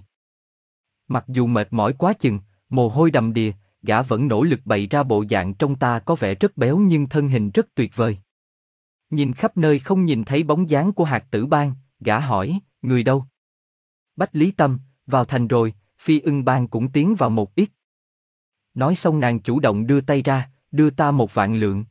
Mặc dù mệt mỏi quá chừng, mồ hôi đầm đìa, gã vẫn nỗ lực bày ra bộ dạng trong ta có vẻ rất béo nhưng thân hình rất tuyệt vời. Nhìn khắp nơi không nhìn thấy bóng dáng của Hạt Tử Bang, gã hỏi, người đâu? Bách Lý Tâm, vào thành rồi, Phi Ưng Bang cũng tiến vào một ít. Nói xong nàng chủ động đưa tay ra, đưa ta một vạn lượng.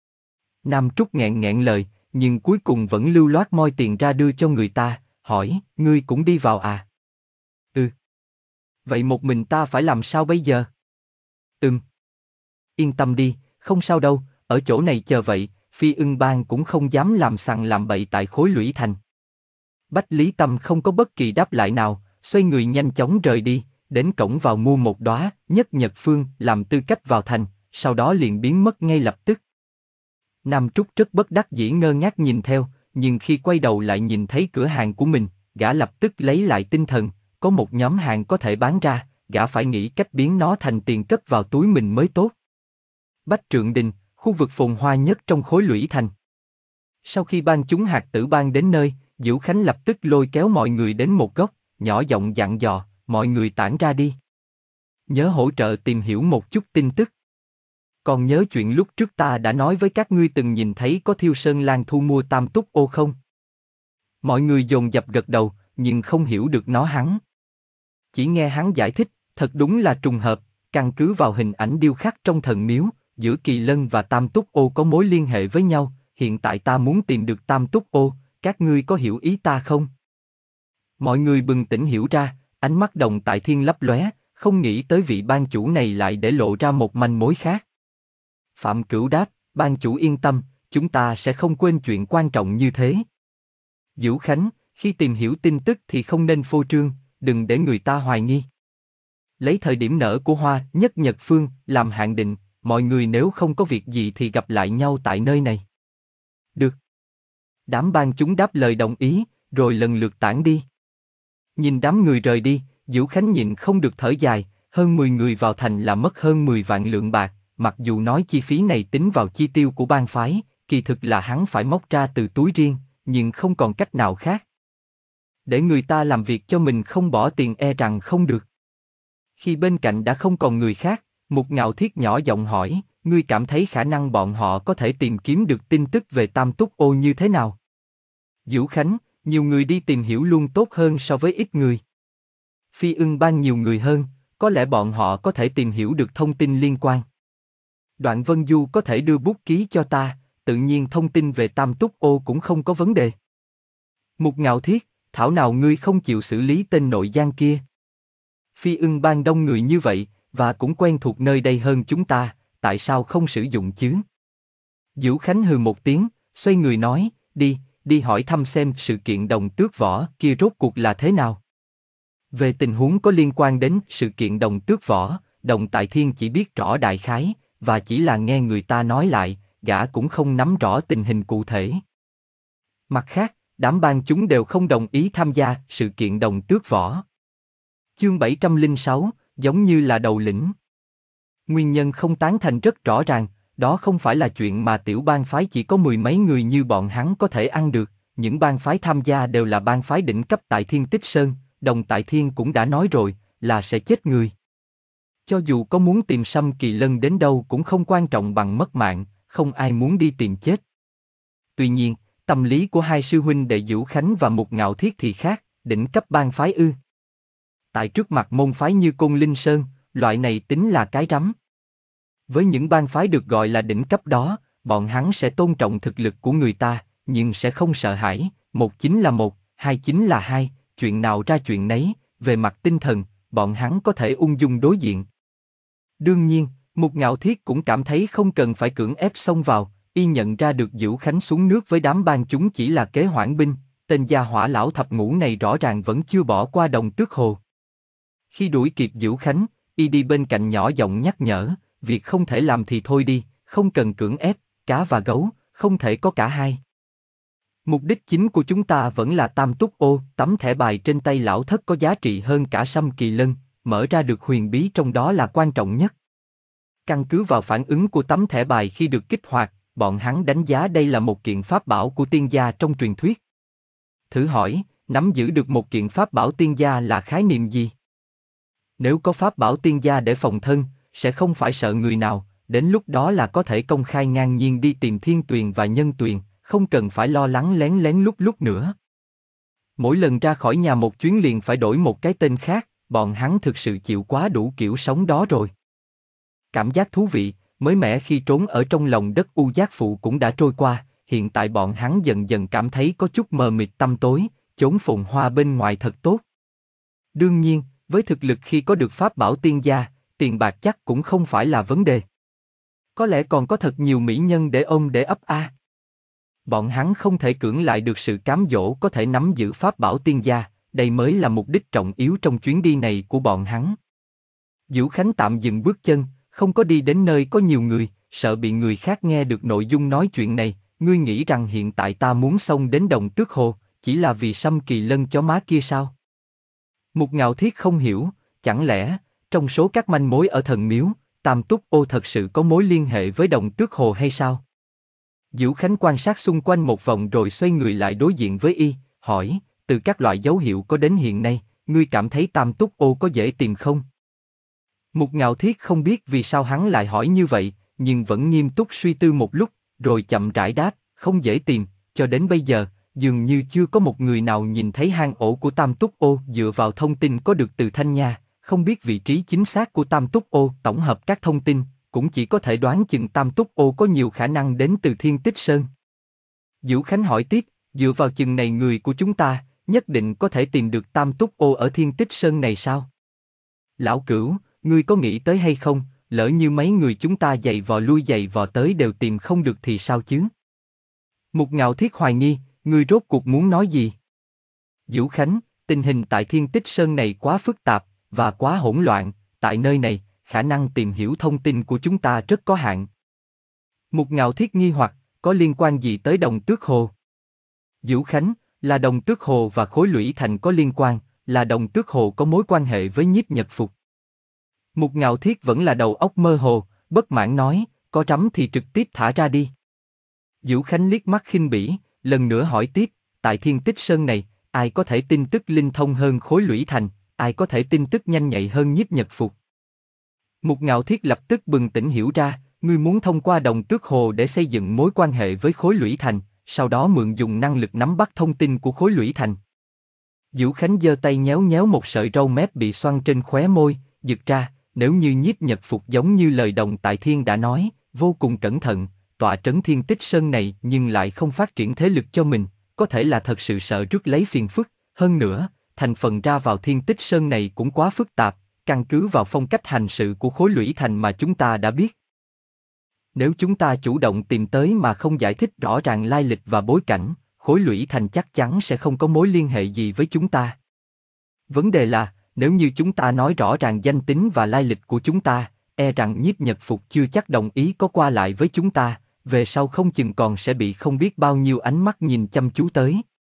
Nam Trúc nghẹn nghẹn lời, nhưng cuối cùng vẫn lưu loát moi tiền ra đưa cho người ta, hỏi, ngươi cũng đi vào à? Ừ. Vậy một mình ta phải làm sao bây giờ? Ừm. Yên tâm đi, không sao đâu, ở chỗ này chờ vậy, Phi Ưng Bang cũng không dám làm sằng làm bậy tại khối lũy thành. Bách Lý Tâm không có bất kỳ đáp lại nào, xoay người nhanh chóng rời đi, đến cổng vào mua một đóa nhất nhật phương làm tư cách vào thành, sau đó liền biến mất ngay lập tức. Nam Trúc rất bất đắc dĩ ngơ ngác nhìn theo, nhưng khi quay đầu lại nhìn thấy cửa hàng của mình, gã lập tức lấy lại tinh thần, có một nhóm hàng có thể bán ra, gã phải nghĩ cách biến nó thành tiền cất vào túi mình mới tốt. Bách Trượng Đình, khu vực phồn hoa nhất trong khối lũy thành. Sau khi ban chúng Hạt Tử Bang đến nơi, Vũ Khánh lập tức lôi kéo mọi người đến một góc, nhỏ giọng dặn dò, mọi người tản ra đi. Nhớ hỗ trợ tìm hiểu một chút tin tức. Còn nhớ chuyện lúc trước ta đã nói với các ngươi từng nhìn thấy có Thiêu Sơn Lang thu mua Tam Túc Ô không? Mọi người dồn dập gật đầu, nhưng không hiểu được nó hắn. Chỉ nghe hắn giải thích, thật đúng là trùng hợp, căn cứ vào hình ảnh điêu khắc trong thần miếu, giữa Kỳ Lân và Tam Túc Ô có mối liên hệ với nhau, hiện tại ta muốn tìm được Tam Túc Ô, các ngươi có hiểu ý ta không? Mọi người bừng tỉnh hiểu ra, Ánh mắt Đồng Tại Thiên lấp lóe, không nghĩ tới vị ban chủ này lại để lộ ra một manh mối khác. Phạm Cửu đáp, ban chủ yên tâm, chúng ta sẽ không quên chuyện quan trọng như thế. Dữu Khánh, khi tìm hiểu tin tức thì không nên phô trương, đừng để người ta hoài nghi. Lấy thời điểm nở của hoa nhất nhật phương làm hạn định, mọi người nếu không có việc gì thì gặp lại nhau tại nơi này. Được. Đám ban chúng đáp lời đồng ý, rồi lần lượt tản đi. Nhìn đám người rời đi, Dữu Khánh nhịn không được thở dài, hơn mười người vào thành là mất hơn mười vạn lượng bạc, mặc dù nói chi phí này tính vào chi tiêu của bang phái, kỳ thực là hắn phải móc ra từ túi riêng, nhưng không còn cách nào khác. Để người ta làm việc cho mình không bỏ tiền e rằng không được. Khi bên cạnh đã không còn người khác, Mục Ngạo Thiết nhỏ giọng hỏi, ngươi cảm thấy khả năng bọn họ có thể tìm kiếm được tin tức về Tam Túc Ô như thế nào? Dữu Khánh, nhiều người đi tìm hiểu luôn tốt hơn so với ít người. Phi Ưng Bang nhiều người hơn, có lẽ bọn họ có thể tìm hiểu được thông tin liên quan. Đoạn Vân Du có thể đưa bút ký cho ta, tự nhiên thông tin về Tam Túc Ô cũng không có vấn đề. Mục Ngạo Thiết, thảo nào ngươi không chịu xử lý tên nội gián kia? Phi Ưng Bang đông người như vậy, và cũng quen thuộc nơi đây hơn chúng ta, tại sao không sử dụng chứ? Dữu Khánh hừ một tiếng, xoay người nói, đi, đi hỏi thăm xem sự kiện Đồng Tước Võ kia rốt cuộc là thế nào. Về tình huống có liên quan đến sự kiện Đồng Tước Võ, Đồng Tại Thiên chỉ biết rõ đại khái, và chỉ là nghe người ta nói lại, gã cũng không nắm rõ tình hình cụ thể. Mặt khác, đám ban chúng đều không đồng ý tham gia sự kiện Đồng Tước Võ. Chương bảy trăm lẻ sáu, giống như là đầu lĩnh. Nguyên nhân không tán thành rất rõ ràng, đó không phải là chuyện mà tiểu bang phái chỉ có mười mấy người như bọn hắn có thể ăn được, những bang phái tham gia đều là bang phái đỉnh cấp tại Thiên Tích Sơn, Đồng Tại Thiên cũng đã nói rồi, là sẽ chết người. Cho dù có muốn tìm Sâm Kỳ Lân đến đâu cũng không quan trọng bằng mất mạng, không ai muốn đi tìm chết. Tuy nhiên, tâm lý của hai sư huynh đệ Dữu Khánh và Mục Ngạo Thiết thì khác, đỉnh cấp bang phái ư. Tại trước mặt môn phái như Côn Linh Sơn, loại này tính là cái rắm. Với những bang phái được gọi là đỉnh cấp đó, bọn hắn sẽ tôn trọng thực lực của người ta, nhưng sẽ không sợ hãi, một chính là một, hai chính là hai, chuyện nào ra chuyện nấy, về mặt tinh thần, bọn hắn có thể ung dung đối diện. Đương nhiên, Mục Ngạo Thiết cũng cảm thấy không cần phải cưỡng ép xông vào, y nhận ra được Dữu Khánh xuống nước với đám ban chúng chỉ là kế hoãn binh, tên gia hỏa lão thập ngũ này rõ ràng vẫn chưa bỏ qua Đồng Tước Hồ. Khi đuổi kịp Dữu Khánh, y đi bên cạnh nhỏ giọng nhắc nhở, việc không thể làm thì thôi đi, không cần cưỡng ép, cá và gấu, không thể có cả hai. Mục đích chính của chúng ta vẫn là Tam Túc Ô, tấm thẻ bài trên tay lão thất có giá trị hơn cả Sâm Kỳ Lân, mở ra được huyền bí trong đó là quan trọng nhất. Căn cứ vào phản ứng của tấm thẻ bài khi được kích hoạt, bọn hắn đánh giá đây là một kiện pháp bảo của tiên gia trong truyền thuyết. Thử hỏi, nắm giữ được một kiện pháp bảo tiên gia là khái niệm gì? Nếu có pháp bảo tiên gia để phòng thân, sẽ không phải sợ người nào, đến lúc đó là có thể công khai ngang nhiên đi tìm Thiên Tuyền và Nhân Tuyền, không cần phải lo lắng lén lén lúc lúc nữa. Mỗi lần ra khỏi nhà một chuyến liền phải đổi một cái tên khác, bọn hắn thực sự chịu quá đủ kiểu sống đó rồi. Cảm giác thú vị, mới mẻ khi trốn ở trong lòng đất U Giác Phụ cũng đã trôi qua, hiện tại bọn hắn dần dần cảm thấy có chút mờ mịt tăm tối, chốn phồn hoa bên ngoài thật tốt. Đương nhiên, với thực lực khi có được pháp bảo tiên gia, tiền bạc chắc cũng không phải là vấn đề. Có lẽ còn có thật nhiều mỹ nhân để ôm để ấp a. Bọn hắn không thể cưỡng lại được sự cám dỗ có thể nắm giữ pháp bảo tiên gia, đây mới là mục đích trọng yếu trong chuyến đi này của bọn hắn. Dữu Khánh tạm dừng bước chân, không có đi đến nơi có nhiều người, sợ bị người khác nghe được nội dung nói chuyện này, ngươi nghĩ rằng hiện tại ta muốn xông đến Đồng Tước Hồ, chỉ là vì Sâm Kỳ Lân chó má kia sao? Mục Ngạo Thiết không hiểu, chẳng lẽ, trong số các manh mối ở thần miếu, Tam Túc Ô thật sự có mối liên hệ với Đồng Tước Hồ hay sao? Dữu Khánh quan sát xung quanh một vòng rồi xoay người lại đối diện với y, hỏi, từ các loại dấu hiệu có đến hiện nay, ngươi cảm thấy Tam Túc Ô có dễ tìm không? Mục Ngạo Thiết không biết vì sao hắn lại hỏi như vậy, nhưng vẫn nghiêm túc suy tư một lúc, rồi chậm rãi đáp, không dễ tìm, cho đến bây giờ, dường như chưa có một người nào nhìn thấy hang ổ của Tam Túc Ô dựa vào thông tin có được từ Thanh Nha, không biết vị trí chính xác của Tam Túc Ô, tổng hợp các thông tin, cũng chỉ có thể đoán chừng Tam Túc Ô có nhiều khả năng đến từ Thiên Tích Sơn. Dữu Khánh hỏi tiếp, dựa vào chừng này người của chúng ta, nhất định có thể tìm được Tam Túc Ô ở Thiên Tích Sơn này sao? Lão Cửu, ngươi có nghĩ tới hay không, lỡ như mấy người chúng ta giày vò lui giày vò tới đều tìm không được thì sao chứ? Mục Ngạo Thiết hoài nghi, ngươi rốt cuộc muốn nói gì? Vũ Khánh, tình hình tại Thiên Tích Sơn này quá phức tạp, và quá hỗn loạn, tại nơi này, khả năng tìm hiểu thông tin của chúng ta rất có hạn. Mục Ngạo Thiết nghi hoặc, có liên quan gì tới Đồng Tước Hồ? Vũ Khánh, là Đồng Tước Hồ và Khối Lũy Thành có liên quan, là Đồng Tước Hồ có mối quan hệ với Nhiếp Nhật Phục. Mục Ngạo Thiết vẫn là đầu óc mơ hồ, bất mãn nói, có trắm thì trực tiếp thả ra đi. Vũ Khánh liếc mắt khinh bỉ, lần nữa hỏi tiếp, tại Thiên Tích Sơn này, ai có thể tin tức linh thông hơn Khối Lũy Thành, ai có thể tin tức nhanh nhạy hơn Nhiếp Nhật Phục? Mục Ngạo Thiết lập tức bừng tỉnh hiểu ra, ngươi muốn thông qua Đồng Tước Hồ để xây dựng mối quan hệ với Khối Lũy Thành, sau đó mượn dùng năng lực nắm bắt thông tin của Khối Lũy Thành. Vũ Khánh giơ tay nhéo nhéo một sợi râu mép bị xoăn trên khóe môi, giật ra, nếu như Nhiếp Nhật Phục giống như lời Đồng Tại Thiên đã nói, vô cùng cẩn thận, tọa trấn Thiên Tích Sơn này nhưng lại không phát triển thế lực cho mình, có thể là thật sự sợ rước lấy phiền phức, hơn nữa, thành phần ra vào Thiên Tích Sơn này cũng quá phức tạp, căn cứ vào phong cách hành sự của Khối Lũy Thành mà chúng ta đã biết. Nếu chúng ta chủ động tìm tới mà không giải thích rõ ràng lai lịch và bối cảnh, Khối Lũy Thành chắc chắn sẽ không có mối liên hệ gì với chúng ta. Vấn đề là, nếu như chúng ta nói rõ ràng danh tính và lai lịch của chúng ta, e rằng Nhiếp Nhật Phục chưa chắc đồng ý có qua lại với chúng ta, về sau không chừng còn sẽ bị không biết bao nhiêu ánh mắt nhìn chăm chú tới.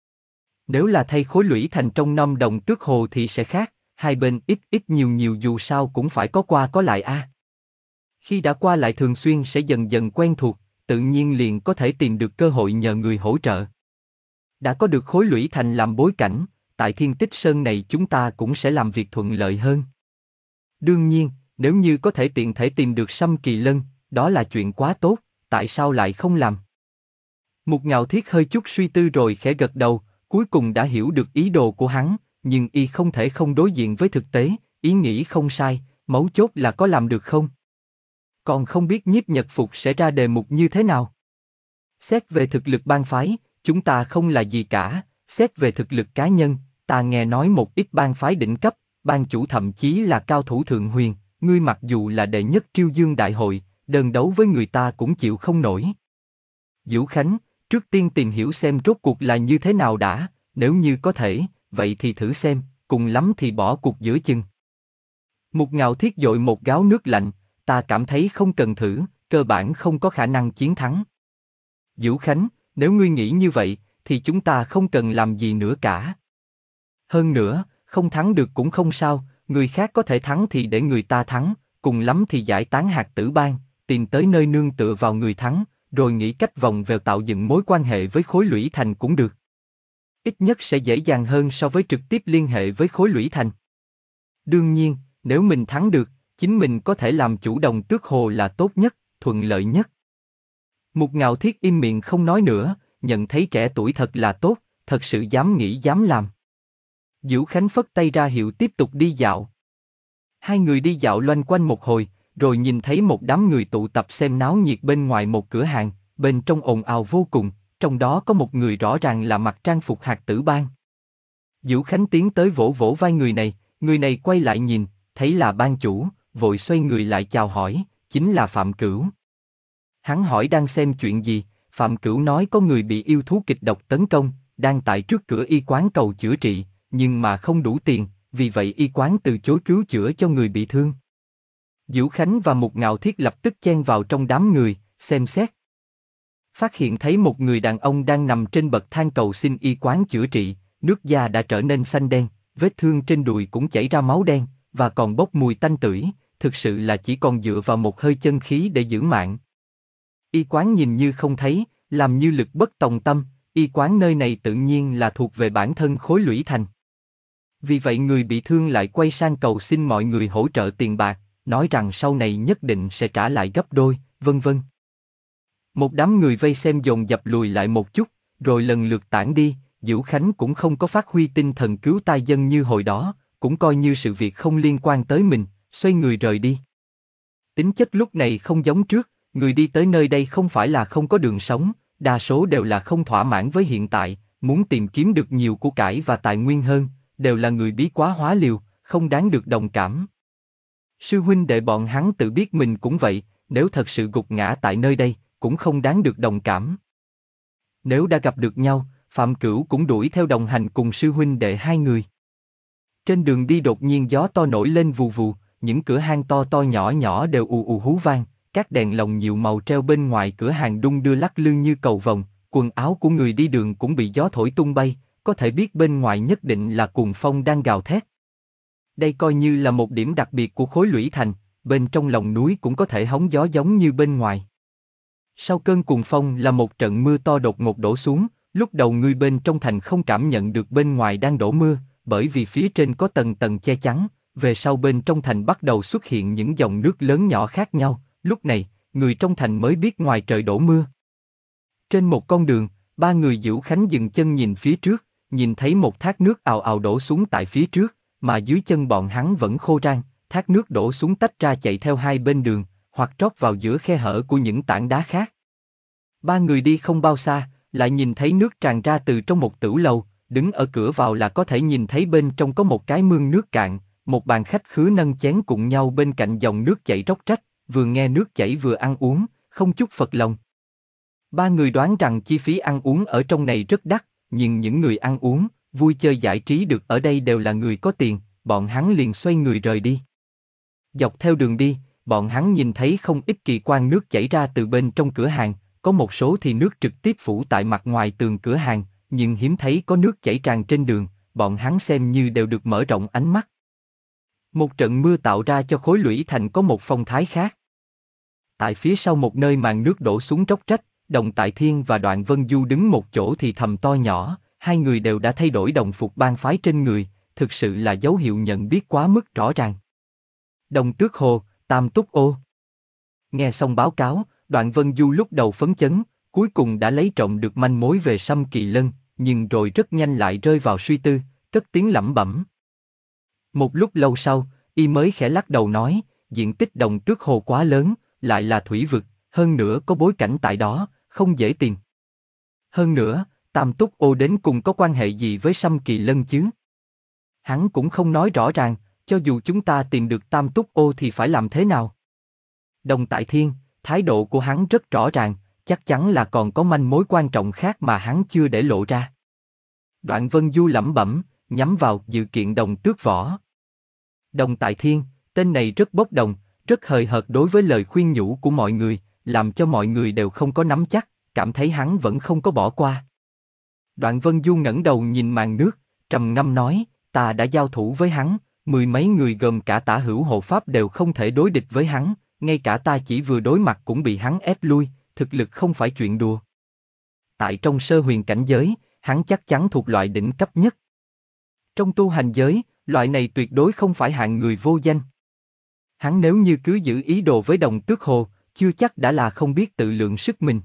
Nếu là thay Khối Lũy Thành trong năm Đồng Tước Hồ thì sẽ khác, hai bên ít ít nhiều nhiều dù sao cũng phải có qua có lại a. À. Khi đã qua lại thường xuyên sẽ dần dần quen thuộc, tự nhiên liền có thể tìm được cơ hội nhờ người hỗ trợ. Đã có được Khối Lũy Thành làm bối cảnh, tại Thiên Tích Sơn này chúng ta cũng sẽ làm việc thuận lợi hơn. Đương nhiên, nếu như có thể tiện thể tìm được Sâm Kỳ Lân, đó là chuyện quá tốt, tại sao lại không làm? Mục Ngạo Thiết hơi chút suy tư rồi khẽ gật đầu, cuối cùng đã hiểu được ý đồ của hắn, nhưng y không thể không đối diện với thực tế, ý nghĩ không sai, mấu chốt là có làm được không? Còn không biết Nhiếp Nhật Phục sẽ ra đề mục như thế nào? Xét về thực lực bang phái, chúng ta không là gì cả, xét về thực lực cá nhân, ta nghe nói một ít bang phái đỉnh cấp, ban chủ thậm chí là cao thủ thượng huyền, ngươi mặc dù là đệ nhất Triêu Dương Đại Hội, đơn đấu với người ta cũng chịu không nổi. Vũ Khánh, trước tiên tìm hiểu xem rốt cuộc là như thế nào đã, nếu như có thể, vậy thì thử xem, cùng lắm thì bỏ cuộc giữa chừng. Mục Ngạo Thiết dội một gáo nước lạnh, ta cảm thấy không cần thử, cơ bản không có khả năng chiến thắng. Vũ Khánh, nếu ngươi nghĩ như vậy, thì chúng ta không cần làm gì nữa cả. Hơn nữa, không thắng được cũng không sao, người khác có thể thắng thì để người ta thắng, cùng lắm thì giải tán hạt tử bang, tìm tới nơi nương tựa vào người thắng, rồi nghĩ cách vòng vèo tạo dựng mối quan hệ với Khối Lũy Thành cũng được. Ít nhất sẽ dễ dàng hơn so với trực tiếp liên hệ với Khối Lũy Thành. Đương nhiên, nếu mình thắng được, chính mình có thể làm chủ Đồng Tước Hồ là tốt nhất, thuận lợi nhất. Mục Ngạo Thiết im miệng không nói nữa, nhận thấy trẻ tuổi thật là tốt, thật sự dám nghĩ dám làm. Vũ Khánh phất tay ra hiệu tiếp tục đi dạo. Hai người đi dạo loanh quanh một hồi, rồi nhìn thấy một đám người tụ tập xem náo nhiệt bên ngoài một cửa hàng, bên trong ồn ào vô cùng, trong đó có một người rõ ràng là mặc trang phục hạt tử bang. Vũ Khánh tiến tới vỗ vỗ vai người này, người này quay lại nhìn, thấy là ban chủ, vội xoay người lại chào hỏi, chính là Phạm Cửu. Hắn hỏi đang xem chuyện gì, Phạm Cửu nói có người bị yêu thú kịch độc tấn công, đang tại trước cửa y quán cầu chữa trị, nhưng mà không đủ tiền, vì vậy y quán từ chối cứu chữa cho người bị thương. Vũ Khánh và Mục Ngạo Thiết lập tức chen vào trong đám người, xem xét. Phát hiện thấy một người đàn ông đang nằm trên bậc thang cầu xin y quán chữa trị, nước da đã trở nên xanh đen, vết thương trên đùi cũng chảy ra máu đen, và còn bốc mùi tanh tưởi, thực sự là chỉ còn dựa vào một hơi chân khí để giữ mạng. Y quán nhìn như không thấy, làm như lực bất tòng tâm, y quán nơi này tự nhiên là thuộc về bản thân Khối Lũy Thành. Vì vậy người bị thương lại quay sang cầu xin mọi người hỗ trợ tiền bạc, nói rằng sau này nhất định sẽ trả lại gấp đôi, vân vân. Một đám người vây xem dồn dập lùi lại một chút, rồi lần lượt tản đi, Vũ Khánh cũng không có phát huy tinh thần cứu tai dân như hồi đó, cũng coi như sự việc không liên quan tới mình, xoay người rời đi. Tính chất lúc này không giống trước, người đi tới nơi đây không phải là không có đường sống, đa số đều là không thỏa mãn với hiện tại, muốn tìm kiếm được nhiều của cải và tài nguyên hơn, đều là người bí quá hóa liều, không đáng được đồng cảm. Sư huynh đệ bọn hắn tự biết mình cũng vậy, nếu thật sự gục ngã tại nơi đây, cũng không đáng được đồng cảm. Nếu đã gặp được nhau, Phạm Cửu cũng đuổi theo đồng hành cùng sư huynh đệ hai người. Trên đường đi đột nhiên gió to nổi lên vù vù, những cửa hang to to nhỏ nhỏ đều ù ù hú vang, các đèn lồng nhiều màu treo bên ngoài cửa hàng đung đưa lắc lư như cầu vồng, quần áo của người đi đường cũng bị gió thổi tung bay, có thể biết bên ngoài nhất định là cuồng phong đang gào thét. Đây coi như là một điểm đặc biệt của khối lũy thành, bên trong lòng núi cũng có thể hóng gió giống như bên ngoài. Sau cơn cuồng phong là một trận mưa to đột ngột đổ xuống, lúc đầu người bên trong thành không cảm nhận được bên ngoài đang đổ mưa, bởi vì phía trên có tầng tầng che chắn, về sau bên trong thành bắt đầu xuất hiện những dòng nước lớn nhỏ khác nhau, lúc này, người trong thành mới biết ngoài trời đổ mưa. Trên một con đường, ba người Dữu Khánh dừng chân nhìn phía trước, nhìn thấy một thác nước ào ào đổ xuống tại phía trước, mà dưới chân bọn hắn vẫn khô rang, thác nước đổ xuống tách ra chạy theo hai bên đường, hoặc trót vào giữa khe hở của những tảng đá khác. Ba người đi không bao xa, lại nhìn thấy nước tràn ra từ trong một tửu lầu, đứng ở cửa vào là có thể nhìn thấy bên trong có một cái mương nước cạn, một bàn khách khứa nâng chén cùng nhau bên cạnh dòng nước chảy róc rách, vừa nghe nước chảy vừa ăn uống, không chút phật lòng. Ba người đoán rằng chi phí ăn uống ở trong này rất đắt, nhưng những người ăn uống, vui chơi giải trí được ở đây đều là người có tiền, bọn hắn liền xoay người rời đi. Dọc theo đường đi, bọn hắn nhìn thấy không ít kỳ quan nước chảy ra từ bên trong cửa hàng, có một số thì nước trực tiếp phủ tại mặt ngoài tường cửa hàng, nhưng hiếm thấy có nước chảy tràn trên đường, bọn hắn xem như đều được mở rộng ánh mắt. Một trận mưa tạo ra cho khối lũy thành có một phong thái khác. Tại phía sau một nơi màn nước đổ xuống róc rách, Đồng Tại Thiên và Đoạn Vân Du đứng một chỗ thì thầm to nhỏ, hai người đều đã thay đổi đồng phục bang phái trên người, thực sự là dấu hiệu nhận biết quá mức rõ ràng. Đồng Tước Hồ, Tam Túc Ô. Nghe xong báo cáo, Đoạn Vân Du lúc đầu phấn chấn, cuối cùng đã lấy trộm được manh mối về Sâm Kỳ Lân, nhưng rồi rất nhanh lại rơi vào suy tư, cất tiếng lẩm bẩm. Một lúc lâu sau, y mới khẽ lắc đầu nói, diện tích Đồng Tước Hồ quá lớn, lại là thủy vực, hơn nữa có bối cảnh tại đó, không dễ tìm. Hơn nữa, Tam Túc Ô đến cùng có quan hệ gì với Sâm Kỳ Lân chứ? Hắn cũng không nói rõ ràng, cho dù chúng ta tìm được Tam Túc Ô thì phải làm thế nào? Đồng Tại Thiên, thái độ của hắn rất rõ ràng, chắc chắn là còn có manh mối quan trọng khác mà hắn chưa để lộ ra. Đoạn Vân Du lẩm bẩm, nhắm vào dự kiện Đồng Tước Võ. Đồng Tại Thiên, tên này rất bốc đồng, rất hời hợt đối với lời khuyên nhủ của mọi người, làm cho mọi người đều không có nắm chắc, cảm thấy hắn vẫn không có bỏ qua. Đoạn Vân Du ngẩng đầu nhìn màn nước, trầm ngâm nói, ta đã giao thủ với hắn, mười mấy người gồm cả Tả Hữu hộ pháp đều không thể đối địch với hắn, ngay cả ta chỉ vừa đối mặt cũng bị hắn ép lui, thực lực không phải chuyện đùa. Tại trong sơ huyền cảnh giới, hắn chắc chắn thuộc loại đỉnh cấp nhất. Trong tu hành giới, loại này tuyệt đối không phải hạng người vô danh. Hắn nếu như cứ giữ ý đồ với Đồng Tước Hồ, chưa chắc đã là không biết tự lượng sức mình.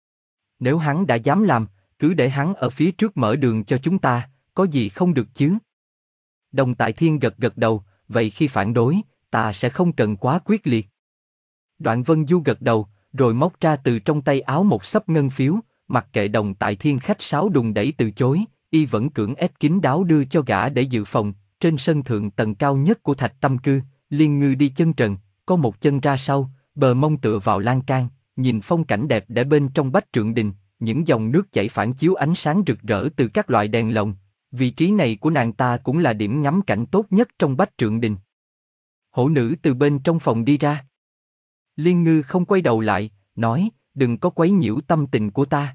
Nếu hắn đã dám làm, cứ để hắn ở phía trước mở đường cho chúng ta, có gì không được chứ? Đồng Tại Thiên gật gật đầu, vậy khi phản đối, ta sẽ không cần quá quyết liệt. Đoạn Vân Du gật đầu, rồi móc ra từ trong tay áo một xấp ngân phiếu, mặc kệ Đồng Tại Thiên khách sáo đùng đẩy từ chối, y vẫn cưỡng ép kín đáo đưa cho gã để dự phòng. Trên sân thượng tầng cao nhất của Thạch Tâm Cư, Liên Ngư đi chân trần, có một chân ra sau, bờ mông tựa vào lan can, nhìn phong cảnh đẹp để bên trong Bách Trượng Đình, những dòng nước chảy phản chiếu ánh sáng rực rỡ từ các loại đèn lồng. Vị trí này của nàng ta cũng là điểm ngắm cảnh tốt nhất trong Bách Trượng Đình. Hổ nữ từ bên trong phòng đi ra. Liên Ngư không quay đầu lại, nói, đừng có quấy nhiễu tâm tình của ta.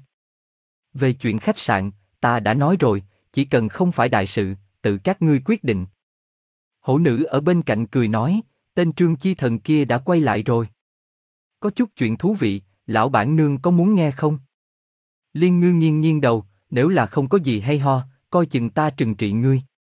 Về chuyện khách sạn, ta đã nói rồi, chỉ cần không phải đại sự, tự các ngươi quyết định. Hổ nữ ở bên cạnh cười nói, tên Trương Chi Thần kia đã quay lại rồi. Có chút chuyện thú vị, lão bản nương có muốn nghe không? Liên Ngư nghiêng nghiêng đầu, nếu là không có gì hay ho, coi chừng ta trừng trị ngươi.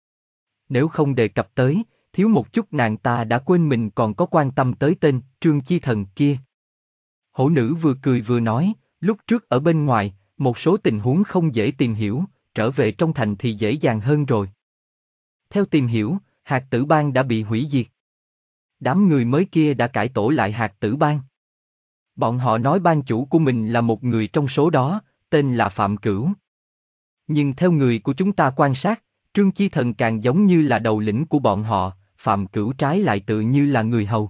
Nếu không đề cập tới, thiếu một chút nàng ta đã quên mình còn có quan tâm tới tên Trương Chi Thần kia. Hổ nữ vừa cười vừa nói, lúc trước ở bên ngoài, một số tình huống không dễ tìm hiểu, trở về trong thành thì dễ dàng hơn rồi. Theo tìm hiểu, Hạt Tử Bang đã bị hủy diệt. Đám người mới kia đã cải tổ lại Hạt Tử Bang. Bọn họ nói ban chủ của mình là một người trong số đó, tên là Phạm Cửu. Nhưng theo người của chúng ta quan sát, Trương Chi Thần càng giống như là đầu lĩnh của bọn họ, Phạm Cửu trái lại tự như là người hầu.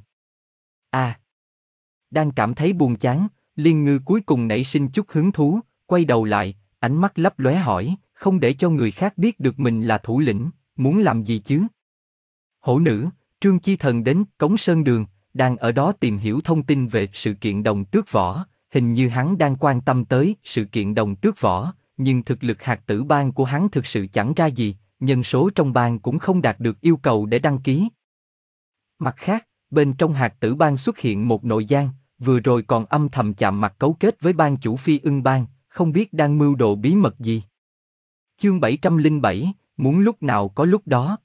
À! Đang cảm thấy buồn chán, Liên Ngư cuối cùng nảy sinh chút hứng thú, quay đầu lại, ánh mắt lấp lóe hỏi, không để cho người khác biết được mình là thủ lĩnh, muốn làm gì chứ? Hổ nữ, Trương Chi Thần đến Cống Sơn Đường, đang ở đó tìm hiểu thông tin về sự kiện Đồng Tước Võ, hình như hắn đang quan tâm tới sự kiện Đồng Tước Võ, nhưng thực lực hạt tử bang của hắn thực sự chẳng ra gì, nhân số trong bang cũng không đạt được yêu cầu để đăng ký. Mặt khác, bên trong hạt tử bang xuất hiện một nội gián, vừa rồi còn âm thầm chạm mặt cấu kết với bang chủ Phi Ưng Bang, không biết đang mưu đồ bí mật gì. Chương bảy trăm lẻ bảy, muốn lúc nào có lúc đó.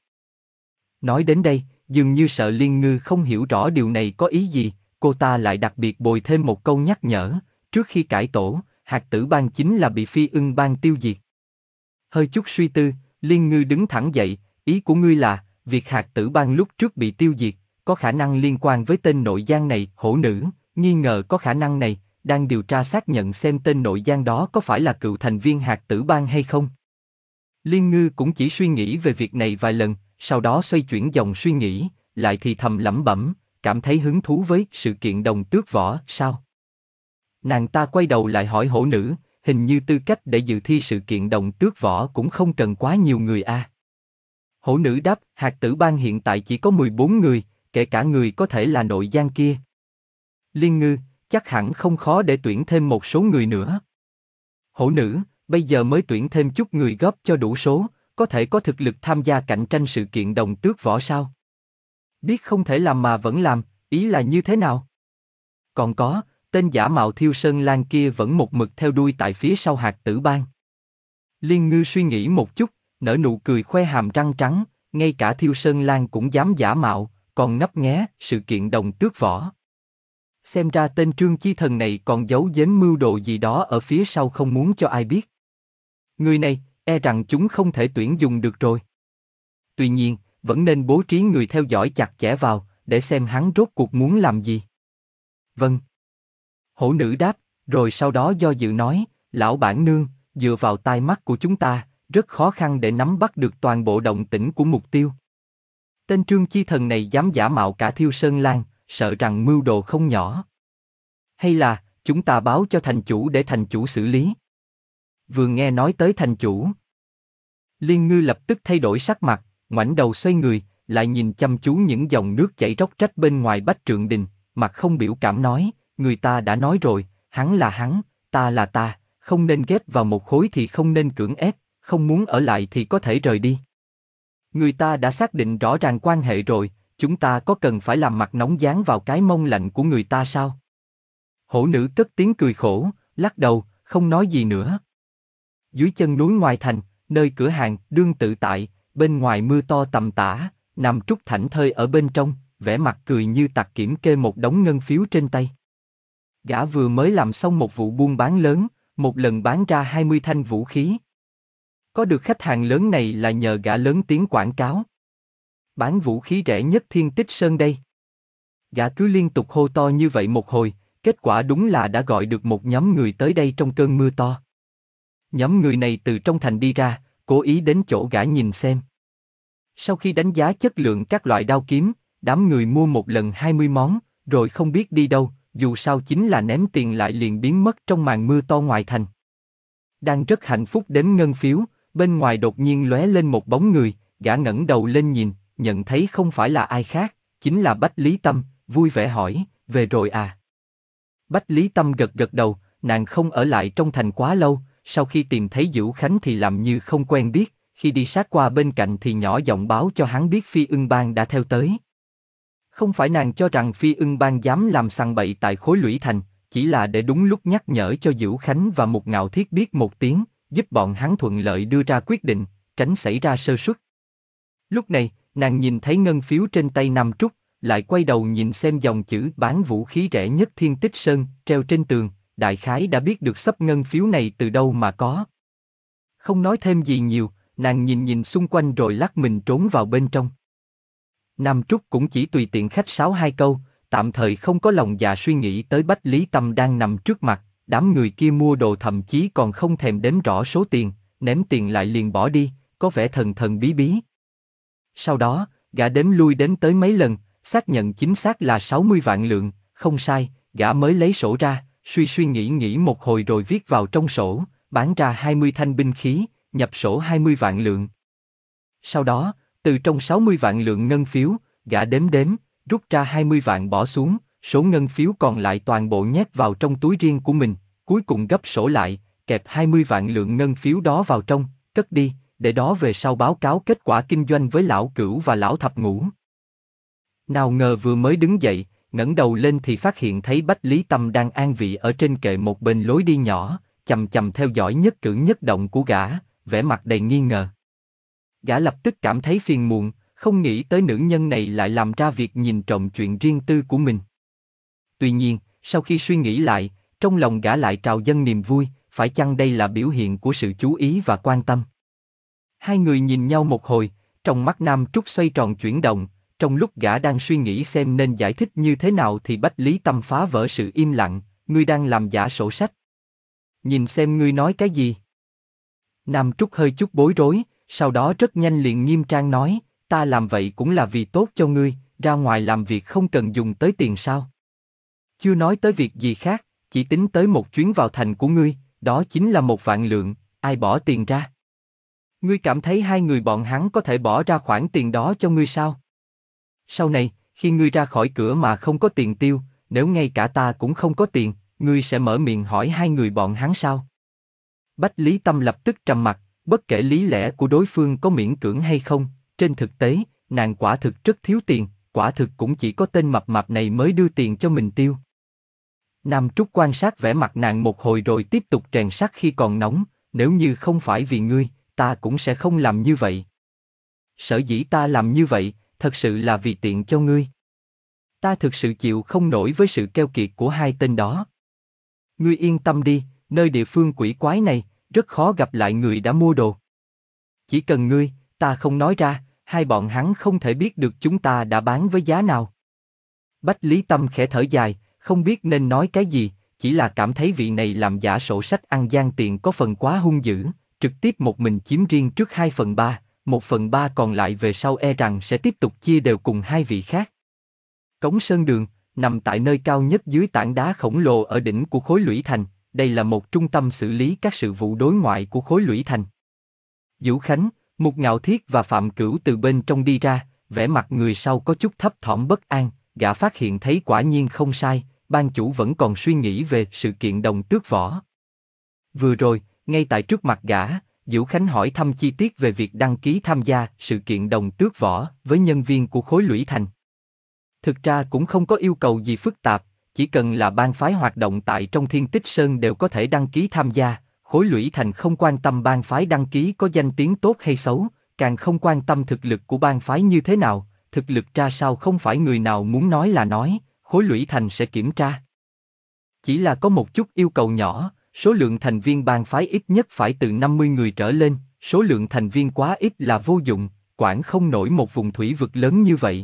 Nói đến đây, dường như sợ Liên Ngư không hiểu rõ điều này có ý gì, cô ta lại đặc biệt bồi thêm một câu nhắc nhở, trước khi cải tổ, hạt tử bang chính là bị Phi Ưng Bang tiêu diệt. Hơi chút suy tư, Liên Ngư đứng thẳng dậy, ý của ngươi là, việc hạt tử bang lúc trước bị tiêu diệt, có khả năng liên quan với tên nội gián này, hổ nữ, nghi ngờ có khả năng này, đang điều tra xác nhận xem tên nội gián đó có phải là cựu thành viên hạt tử bang hay không. Liên Ngư cũng chỉ suy nghĩ về việc này vài lần, sau đó xoay chuyển dòng suy nghĩ, lại thì thầm lẩm bẩm, cảm thấy hứng thú với sự kiện Đồng Tước Võ, sao? Nàng ta quay đầu lại hỏi hổ nữ, hình như tư cách để dự thi sự kiện Đồng Tước Võ cũng không cần quá nhiều người a. À. Hổ nữ đáp, hạt tử bang hiện tại chỉ có mười bốn người, kể cả người có thể là nội gián kia. Liên Ngư, chắc hẳn không khó để tuyển thêm một số người nữa. Hổ nữ, bây giờ mới tuyển thêm chút người góp cho đủ số, có thể có thực lực tham gia cạnh tranh sự kiện Đồng Tước Võ sao? Biết không thể làm mà vẫn làm, ý là như thế nào? Còn có, tên giả mạo Thiêu Sơn Lan kia vẫn một mực theo đuôi tại phía sau hạt tử bang. Liên Ngư suy nghĩ một chút, nở nụ cười khoe hàm răng trắng, ngay cả Thiêu Sơn Lan cũng dám giả mạo, còn ngấp nghé sự kiện Đồng Tước Võ. Xem ra tên Trương Chi Thần này còn giấu giếm mưu đồ gì đó ở phía sau không muốn cho ai biết. Người này, e rằng chúng không thể tuyển dùng được rồi. Tuy nhiên, vẫn nên bố trí người theo dõi chặt chẽ vào, để xem hắn rốt cuộc muốn làm gì. Vâng. Hổ nữ đáp, rồi sau đó do dự nói, lão bản nương, dựa vào tai mắt của chúng ta, rất khó khăn để nắm bắt được toàn bộ động tĩnh của mục tiêu. Tên Trương Chi Thần này dám giả mạo cả Thiêu Sơn Lan, sợ rằng mưu đồ không nhỏ. Hay là, chúng ta báo cho thành chủ để thành chủ xử lý. Vừa nghe nói tới thành chủ, Liên Ngư lập tức thay đổi sắc mặt, ngoảnh đầu xoay người, lại nhìn chăm chú những dòng nước chảy róc rách bên ngoài Bách Trượng Đình, mặt không biểu cảm nói, người ta đã nói rồi, hắn là hắn, ta là ta, không nên ghép vào một khối thì không nên cưỡng ép, không muốn ở lại thì có thể rời đi. Người ta đã xác định rõ ràng quan hệ rồi, chúng ta có cần phải làm mặt nóng dán vào cái mông lạnh của người ta sao? Hổ nữ cất tiếng cười khổ, lắc đầu, không nói gì nữa. Dưới chân núi ngoài thành, nơi cửa hàng đương tự tại, bên ngoài mưa to tầm tã, nằm Trúc thảnh thơi ở bên trong, vẻ mặt cười như tặc kiểm kê một đống ngân phiếu trên tay. Gã vừa mới làm xong một vụ buôn bán lớn, một lần bán ra hai mươi thanh vũ khí. Có được khách hàng lớn này là nhờ gã lớn tiếng quảng cáo. Bán vũ khí rẻ nhất Thiên Tích Sơn đây. Gã cứ liên tục hô to như vậy một hồi, kết quả đúng là đã gọi được một nhóm người tới đây trong cơn mưa to. Nhóm người này từ trong thành đi ra, cố ý đến chỗ gã nhìn xem. Sau khi đánh giá chất lượng các loại đao kiếm, đám người mua một lần hai mươi món, rồi không biết đi đâu, dù sao chính là ném tiền lại liền biến mất trong màn mưa to ngoài thành. Đang rất hạnh phúc đếm ngân phiếu, bên ngoài đột nhiên lóe lên một bóng người, gã ngẩng đầu lên nhìn, nhận thấy không phải là ai khác, chính là Bách Lý Tâm, vui vẻ hỏi, về rồi à? Bách Lý Tâm gật gật đầu, nàng không ở lại trong thành quá lâu, sau khi tìm thấy Dữu Khánh thì làm như không quen biết, khi đi sát qua bên cạnh thì nhỏ giọng báo cho hắn biết Phi Ưng Bang đã theo tới. Không phải nàng cho rằng Phi Ưng Bang dám làm sằng bậy tại Khối Lũy Thành, chỉ là để đúng lúc nhắc nhở cho Dữu Khánh và Mục Ngạo Thiết biết một tiếng, giúp bọn hắn thuận lợi đưa ra quyết định, tránh xảy ra sơ suất. Lúc này, nàng nhìn thấy ngân phiếu trên tay Nam Trúc, lại quay đầu nhìn xem dòng chữ bán vũ khí rẻ nhất Thiên Tích Sơn treo trên tường, đại khái đã biết được xấp ngân phiếu này từ đâu mà có. Không nói thêm gì nhiều, nàng nhìn nhìn xung quanh rồi lắc mình trốn vào bên trong. Nam Trúc cũng chỉ tùy tiện khách sáo hai câu, tạm thời không có lòng dạ suy nghĩ tới Bách Lý Tâm đang nằm trước mặt, đám người kia mua đồ thậm chí còn không thèm đếm rõ số tiền, ném tiền lại liền bỏ đi, có vẻ thần thần bí bí. Sau đó, gã đếm lui đến tới mấy lần, xác nhận chính xác là sáu mươi vạn lượng, không sai, gã mới lấy sổ ra, suy suy nghĩ nghĩ một hồi rồi viết vào trong sổ, bán ra hai mươi thanh binh khí, nhập sổ hai mươi vạn lượng. Sau đó, từ trong sáu mươi vạn lượng ngân phiếu, gã đếm đếm, rút ra hai mươi vạn bỏ xuống, số ngân phiếu còn lại toàn bộ nhét vào trong túi riêng của mình, cuối cùng gấp sổ lại, kẹp hai mươi vạn lượng ngân phiếu đó vào trong, cất đi, để đó về sau báo cáo kết quả kinh doanh với lão Cửu và lão Thập Ngũ. Nào ngờ vừa mới đứng dậy, ngẩng đầu lên thì phát hiện thấy Bách Lý Tâm đang an vị ở trên kệ một bên lối đi nhỏ, chằm chằm theo dõi nhất cử nhất động của gã, vẻ mặt đầy nghi ngờ. Gã lập tức cảm thấy phiền muộn, không nghĩ tới nữ nhân này lại làm ra việc nhìn trộm chuyện riêng tư của mình. Tuy nhiên, sau khi suy nghĩ lại, trong lòng gã lại trào dâng niềm vui, phải chăng đây là biểu hiện của sự chú ý và quan tâm? Hai người nhìn nhau một hồi, trong mắt Nam Trúc xoay tròn chuyển động, trong lúc gã đang suy nghĩ xem nên giải thích như thế nào thì Bách Lý Tâm phá vỡ sự im lặng, ngươi đang làm giả sổ sách. Nhìn xem ngươi nói cái gì? Nam Trúc hơi chút bối rối, sau đó rất nhanh liền nghiêm trang nói, ta làm vậy cũng là vì tốt cho ngươi, ra ngoài làm việc không cần dùng tới tiền sao? Chưa nói tới việc gì khác, chỉ tính tới một chuyến vào thành của ngươi, đó chính là một vạn lượng, ai bỏ tiền ra? Ngươi cảm thấy hai người bọn hắn có thể bỏ ra khoản tiền đó cho ngươi sao? Sau này, khi ngươi ra khỏi cửa mà không có tiền tiêu, nếu ngay cả ta cũng không có tiền, ngươi sẽ mở miệng hỏi hai người bọn hắn sao? Bách Lý Tâm lập tức trầm mặt, bất kể lý lẽ của đối phương có miễn cưỡng hay không, trên thực tế, nàng quả thực rất thiếu tiền, quả thực cũng chỉ có tên mập mạp này mới đưa tiền cho mình tiêu. Nam Trúc quan sát vẻ mặt nàng một hồi rồi tiếp tục rèn sắt khi còn nóng, nếu như không phải vì ngươi, ta cũng sẽ không làm như vậy. Sở dĩ ta làm như vậy, thật sự là vì tiện cho ngươi. Ta thực sự chịu không nổi với sự keo kiệt của hai tên đó. Ngươi yên tâm đi, nơi địa phương quỷ quái này, rất khó gặp lại người đã mua đồ. Chỉ cần ngươi, ta không nói ra, hai bọn hắn không thể biết được chúng ta đã bán với giá nào. Bách Lý Tâm khẽ thở dài, không biết nên nói cái gì, chỉ là cảm thấy vị này làm giả sổ sách ăn gian tiền có phần quá hung dữ, trực tiếp một mình chiếm riêng trước hai phần ba, một phần ba còn lại về sau e rằng sẽ tiếp tục chia đều cùng hai vị khác. Cống Sơn Đường, nằm tại nơi cao nhất dưới tảng đá khổng lồ ở đỉnh của khối lũy thành, đây là một trung tâm xử lý các sự vụ đối ngoại của khối lũy thành. Vũ Khánh, Mục Ngạo Thiết và Phạm Cửu từ bên trong đi ra, vẻ mặt người sau có chút thấp thỏm bất an, gã phát hiện thấy quả nhiên không sai, ban chủ vẫn còn suy nghĩ về sự kiện đồng tước võ. Vừa rồi, ngay tại trước mặt gã, Vũ Khánh hỏi thăm chi tiết về việc đăng ký tham gia sự kiện đồng tước võ với nhân viên của khối lũy thành. Thực ra cũng không có yêu cầu gì phức tạp, chỉ cần là bang phái hoạt động tại trong Thiên Tích Sơn đều có thể đăng ký tham gia, khối lũy thành không quan tâm bang phái đăng ký có danh tiếng tốt hay xấu, càng không quan tâm thực lực của bang phái như thế nào, thực lực ra sao không phải người nào muốn nói là nói, khối lũy thành sẽ kiểm tra. Chỉ là có một chút yêu cầu nhỏ, số lượng thành viên bang phái ít nhất phải từ năm mươi người trở lên, số lượng thành viên quá ít là vô dụng, quản không nổi một vùng thủy vực lớn như vậy.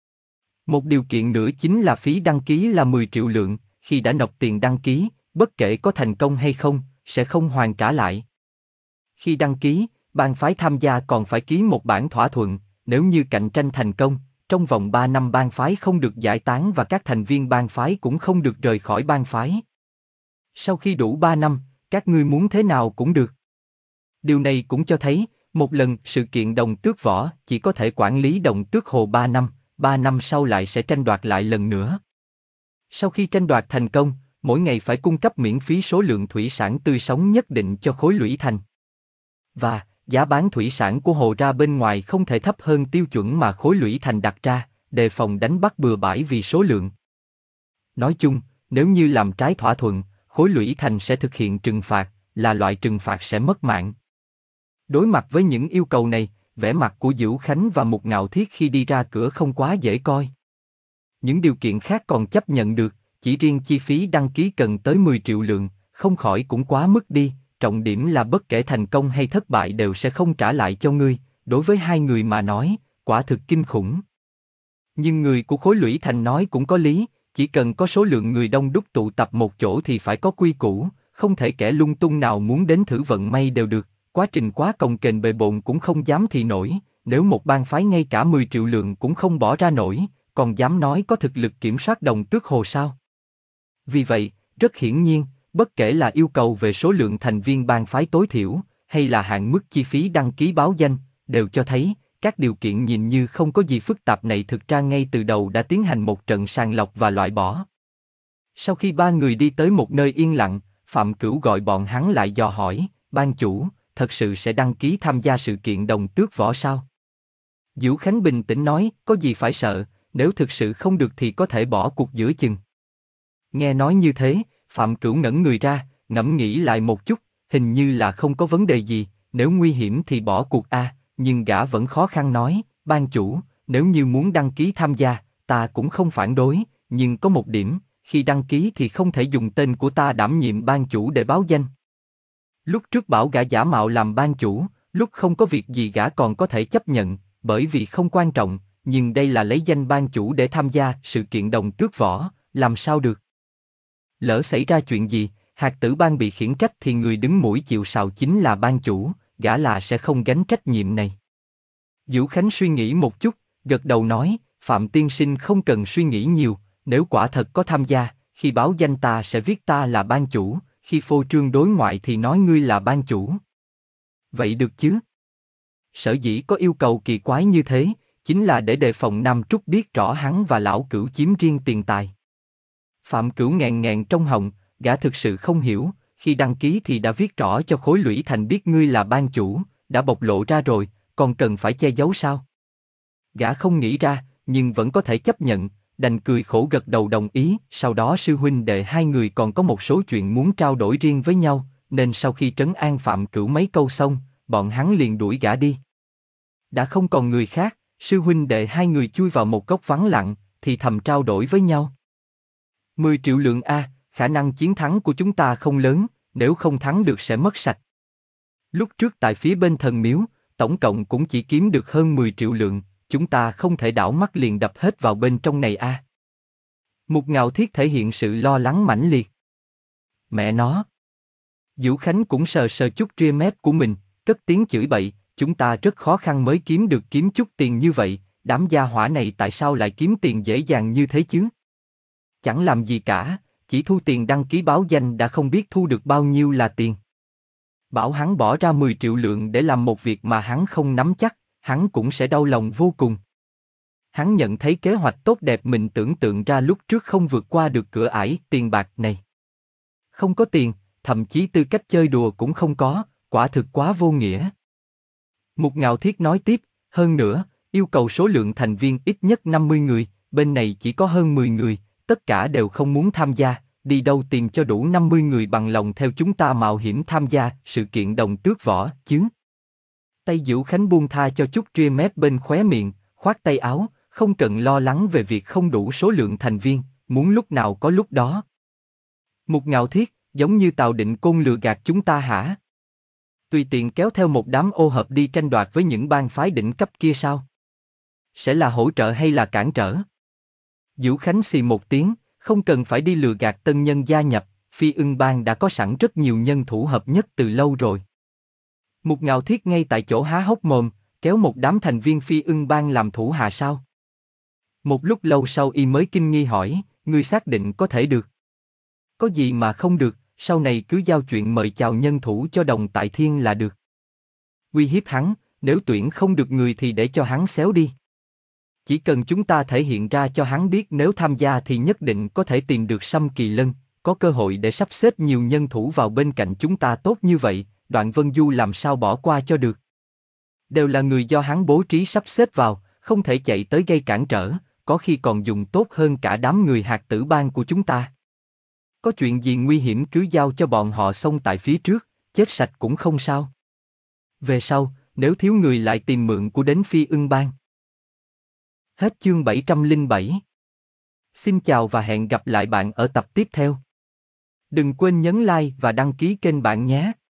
Một điều kiện nữa chính là phí đăng ký là mười triệu lượng, khi đã nộp tiền đăng ký, bất kể có thành công hay không, sẽ không hoàn trả lại. Khi đăng ký, bang phái tham gia còn phải ký một bản thỏa thuận, nếu như cạnh tranh thành công, trong vòng ba năm bang phái không được giải tán và các thành viên bang phái cũng không được rời khỏi bang phái. Sau khi đủ ba năm, các ngươi muốn thế nào cũng được. Điều này cũng cho thấy, một lần sự kiện đồng tước võ chỉ có thể quản lý đồng tước hồ ba năm, ba năm sau lại sẽ tranh đoạt lại lần nữa. Sau khi tranh đoạt thành công, mỗi ngày phải cung cấp miễn phí số lượng thủy sản tươi sống nhất định cho khối lũy thành. Và, giá bán thủy sản của hồ ra bên ngoài không thể thấp hơn tiêu chuẩn mà khối lũy thành đặt ra, đề phòng đánh bắt bừa bãi vì số lượng. Nói chung, nếu như làm trái thỏa thuận, khối lũy thành sẽ thực hiện trừng phạt, là loại trừng phạt sẽ mất mạng. Đối mặt với những yêu cầu này, vẻ mặt của Vũ Khánh và Mục Ngạo Thiết khi đi ra cửa không quá dễ coi. Những điều kiện khác còn chấp nhận được, chỉ riêng chi phí đăng ký cần tới mười triệu lượng, không khỏi cũng quá mức đi, trọng điểm là bất kể thành công hay thất bại đều sẽ không trả lại cho ngươi, đối với hai người mà nói, quả thực kinh khủng. Nhưng người của khối lũy thành nói cũng có lý, chỉ cần có số lượng người đông đúc tụ tập một chỗ thì phải có quy củ, không thể kẻ lung tung nào muốn đến thử vận may đều được, quá trình quá cồng kềnh bề bộn cũng không dám thì nổi, nếu một bang phái ngay cả mười triệu lượng cũng không bỏ ra nổi, còn dám nói có thực lực kiểm soát Đồng Tước Hồ sao? Vì vậy, rất hiển nhiên, bất kể là yêu cầu về số lượng thành viên bang phái tối thiểu, hay là hạn mức chi phí đăng ký báo danh, đều cho thấy, các điều kiện nhìn như không có gì phức tạp này thực ra ngay từ đầu đã tiến hành một trận sàng lọc và loại bỏ. Sau khi ba người đi tới một nơi yên lặng, Phạm Cửu gọi bọn hắn lại dò hỏi, ban chủ, thật sự sẽ đăng ký tham gia sự kiện Đồng Tước Võ sao? Diệu Khánh bình tĩnh nói, có gì phải sợ, nếu thực sự không được thì có thể bỏ cuộc giữa chừng. Nghe nói như thế, Phạm Cửu ngẩn người ra, ngẫm nghĩ lại một chút, hình như là không có vấn đề gì, nếu nguy hiểm thì bỏ cuộc a, à, nhưng gã vẫn khó khăn nói, ban chủ, nếu như muốn đăng ký tham gia, ta cũng không phản đối, nhưng có một điểm, khi đăng ký thì không thể dùng tên của ta đảm nhiệm ban chủ để báo danh. Lúc trước bảo gã giả mạo làm ban chủ, lúc không có việc gì gã còn có thể chấp nhận, bởi vì không quan trọng, nhưng đây là lấy danh ban chủ để tham gia sự kiện Đồng Tước Võ, làm sao được? Lỡ xảy ra chuyện gì, hạt tử bang bị khiển trách thì người đứng mũi chịu sào chính là ban chủ, gã là sẽ không gánh trách nhiệm này. Diệu Khánh suy nghĩ một chút, gật đầu nói, Phạm tiên sinh không cần suy nghĩ nhiều, nếu quả thật có tham gia, khi báo danh ta sẽ viết ta là ban chủ, khi phô trương đối ngoại thì nói ngươi là ban chủ. Vậy được chứ? Sở dĩ có yêu cầu kỳ quái như thế, chính là để đề phòng Nam Trúc biết rõ hắn và lão Cửu chiếm riêng tiền tài. Phạm Cửu nghẹn nghẹn trong họng, gã thực sự không hiểu, khi đăng ký thì đã viết rõ cho khối lũy thành biết ngươi là ban chủ, đã bộc lộ ra rồi, còn cần phải che giấu sao? Gã không nghĩ ra, nhưng vẫn có thể chấp nhận, đành cười khổ gật đầu đồng ý, sau đó sư huynh đệ hai người còn có một số chuyện muốn trao đổi riêng với nhau, nên sau khi trấn an Phạm Cửu mấy câu xong, bọn hắn liền đuổi gã đi. Đã không còn người khác, sư huynh đệ hai người chui vào một góc vắng lặng, thì thầm trao đổi với nhau. mười triệu lượng A, khả năng chiến thắng của chúng ta không lớn, nếu không thắng được sẽ mất sạch. Lúc trước tại phía bên thần miếu, tổng cộng cũng chỉ kiếm được hơn mười triệu lượng, chúng ta không thể đảo mắt liền đập hết vào bên trong này A. Mục Ngạo Thiết thể hiện sự lo lắng mãnh liệt. Mẹ nó! Diệu Khánh cũng sờ sờ chút ria mép của mình, cất tiếng chửi bậy, chúng ta rất khó khăn mới kiếm được kiếm chút tiền như vậy, đám gia hỏa này tại sao lại kiếm tiền dễ dàng như thế chứ? Chẳng làm gì cả, chỉ thu tiền đăng ký báo danh đã không biết thu được bao nhiêu là tiền. Bảo hắn bỏ ra mười triệu lượng để làm một việc mà hắn không nắm chắc, hắn cũng sẽ đau lòng vô cùng. Hắn nhận thấy kế hoạch tốt đẹp mình tưởng tượng ra lúc trước không vượt qua được cửa ải tiền bạc này. Không có tiền, thậm chí tư cách chơi đùa cũng không có, quả thực quá vô nghĩa. Mục Ngạo Thiết nói tiếp, hơn nữa, yêu cầu số lượng thành viên ít nhất năm mươi người, bên này chỉ có hơn mười người, tất cả đều không muốn tham gia, đi đâu tìm cho đủ năm mươi người bằng lòng theo chúng ta mạo hiểm tham gia sự kiện Đồng Tước Võ chứ. Tay Diệu Khánh buông tha cho chút ria mép bên khóe miệng, khoát tay áo, không cần lo lắng về việc không đủ số lượng thành viên, muốn lúc nào có lúc đó. Mục Ngạo Thiết, giống như Tào Định Côn lừa gạt chúng ta hả? Tùy tiện kéo theo một đám ô hợp đi tranh đoạt với những bang phái đỉnh cấp kia sao? Sẽ là hỗ trợ hay là cản trở? Diệu Khánh xì một tiếng, không cần phải đi lừa gạt tân nhân gia nhập, Phi Ưng Bang đã có sẵn rất nhiều nhân thủ hợp nhất từ lâu rồi. Mục Ngạo Thiết ngay tại chỗ há hốc mồm, kéo một đám thành viên Phi Ưng Bang làm thủ hạ sao? Một lúc lâu sau y mới kinh nghi hỏi, ngươi xác định có thể được? Có gì mà không được, sau này cứ giao chuyện mời chào nhân thủ cho Đồng Tại Thiên là được. Uy hiếp hắn, nếu tuyển không được người thì để cho hắn xéo đi. Chỉ cần chúng ta thể hiện ra cho hắn biết nếu tham gia thì nhất định có thể tìm được Sâm Kỳ Lân, có cơ hội để sắp xếp nhiều nhân thủ vào bên cạnh chúng ta tốt như vậy, Đoạn Vân Du làm sao bỏ qua cho được. Đều là người do hắn bố trí sắp xếp vào, không thể chạy tới gây cản trở, có khi còn dùng tốt hơn cả đám người hạt tử bang của chúng ta. Có chuyện gì nguy hiểm cứ giao cho bọn họ xông tại phía trước, chết sạch cũng không sao. Về sau, nếu thiếu người lại tìm mượn của đến Phi Ưng Bang. Hết chương bảy trăm lẻ bảy. Xin chào và hẹn gặp lại bạn ở tập tiếp theo. Đừng quên nhấn like và đăng ký kênh bạn nhé.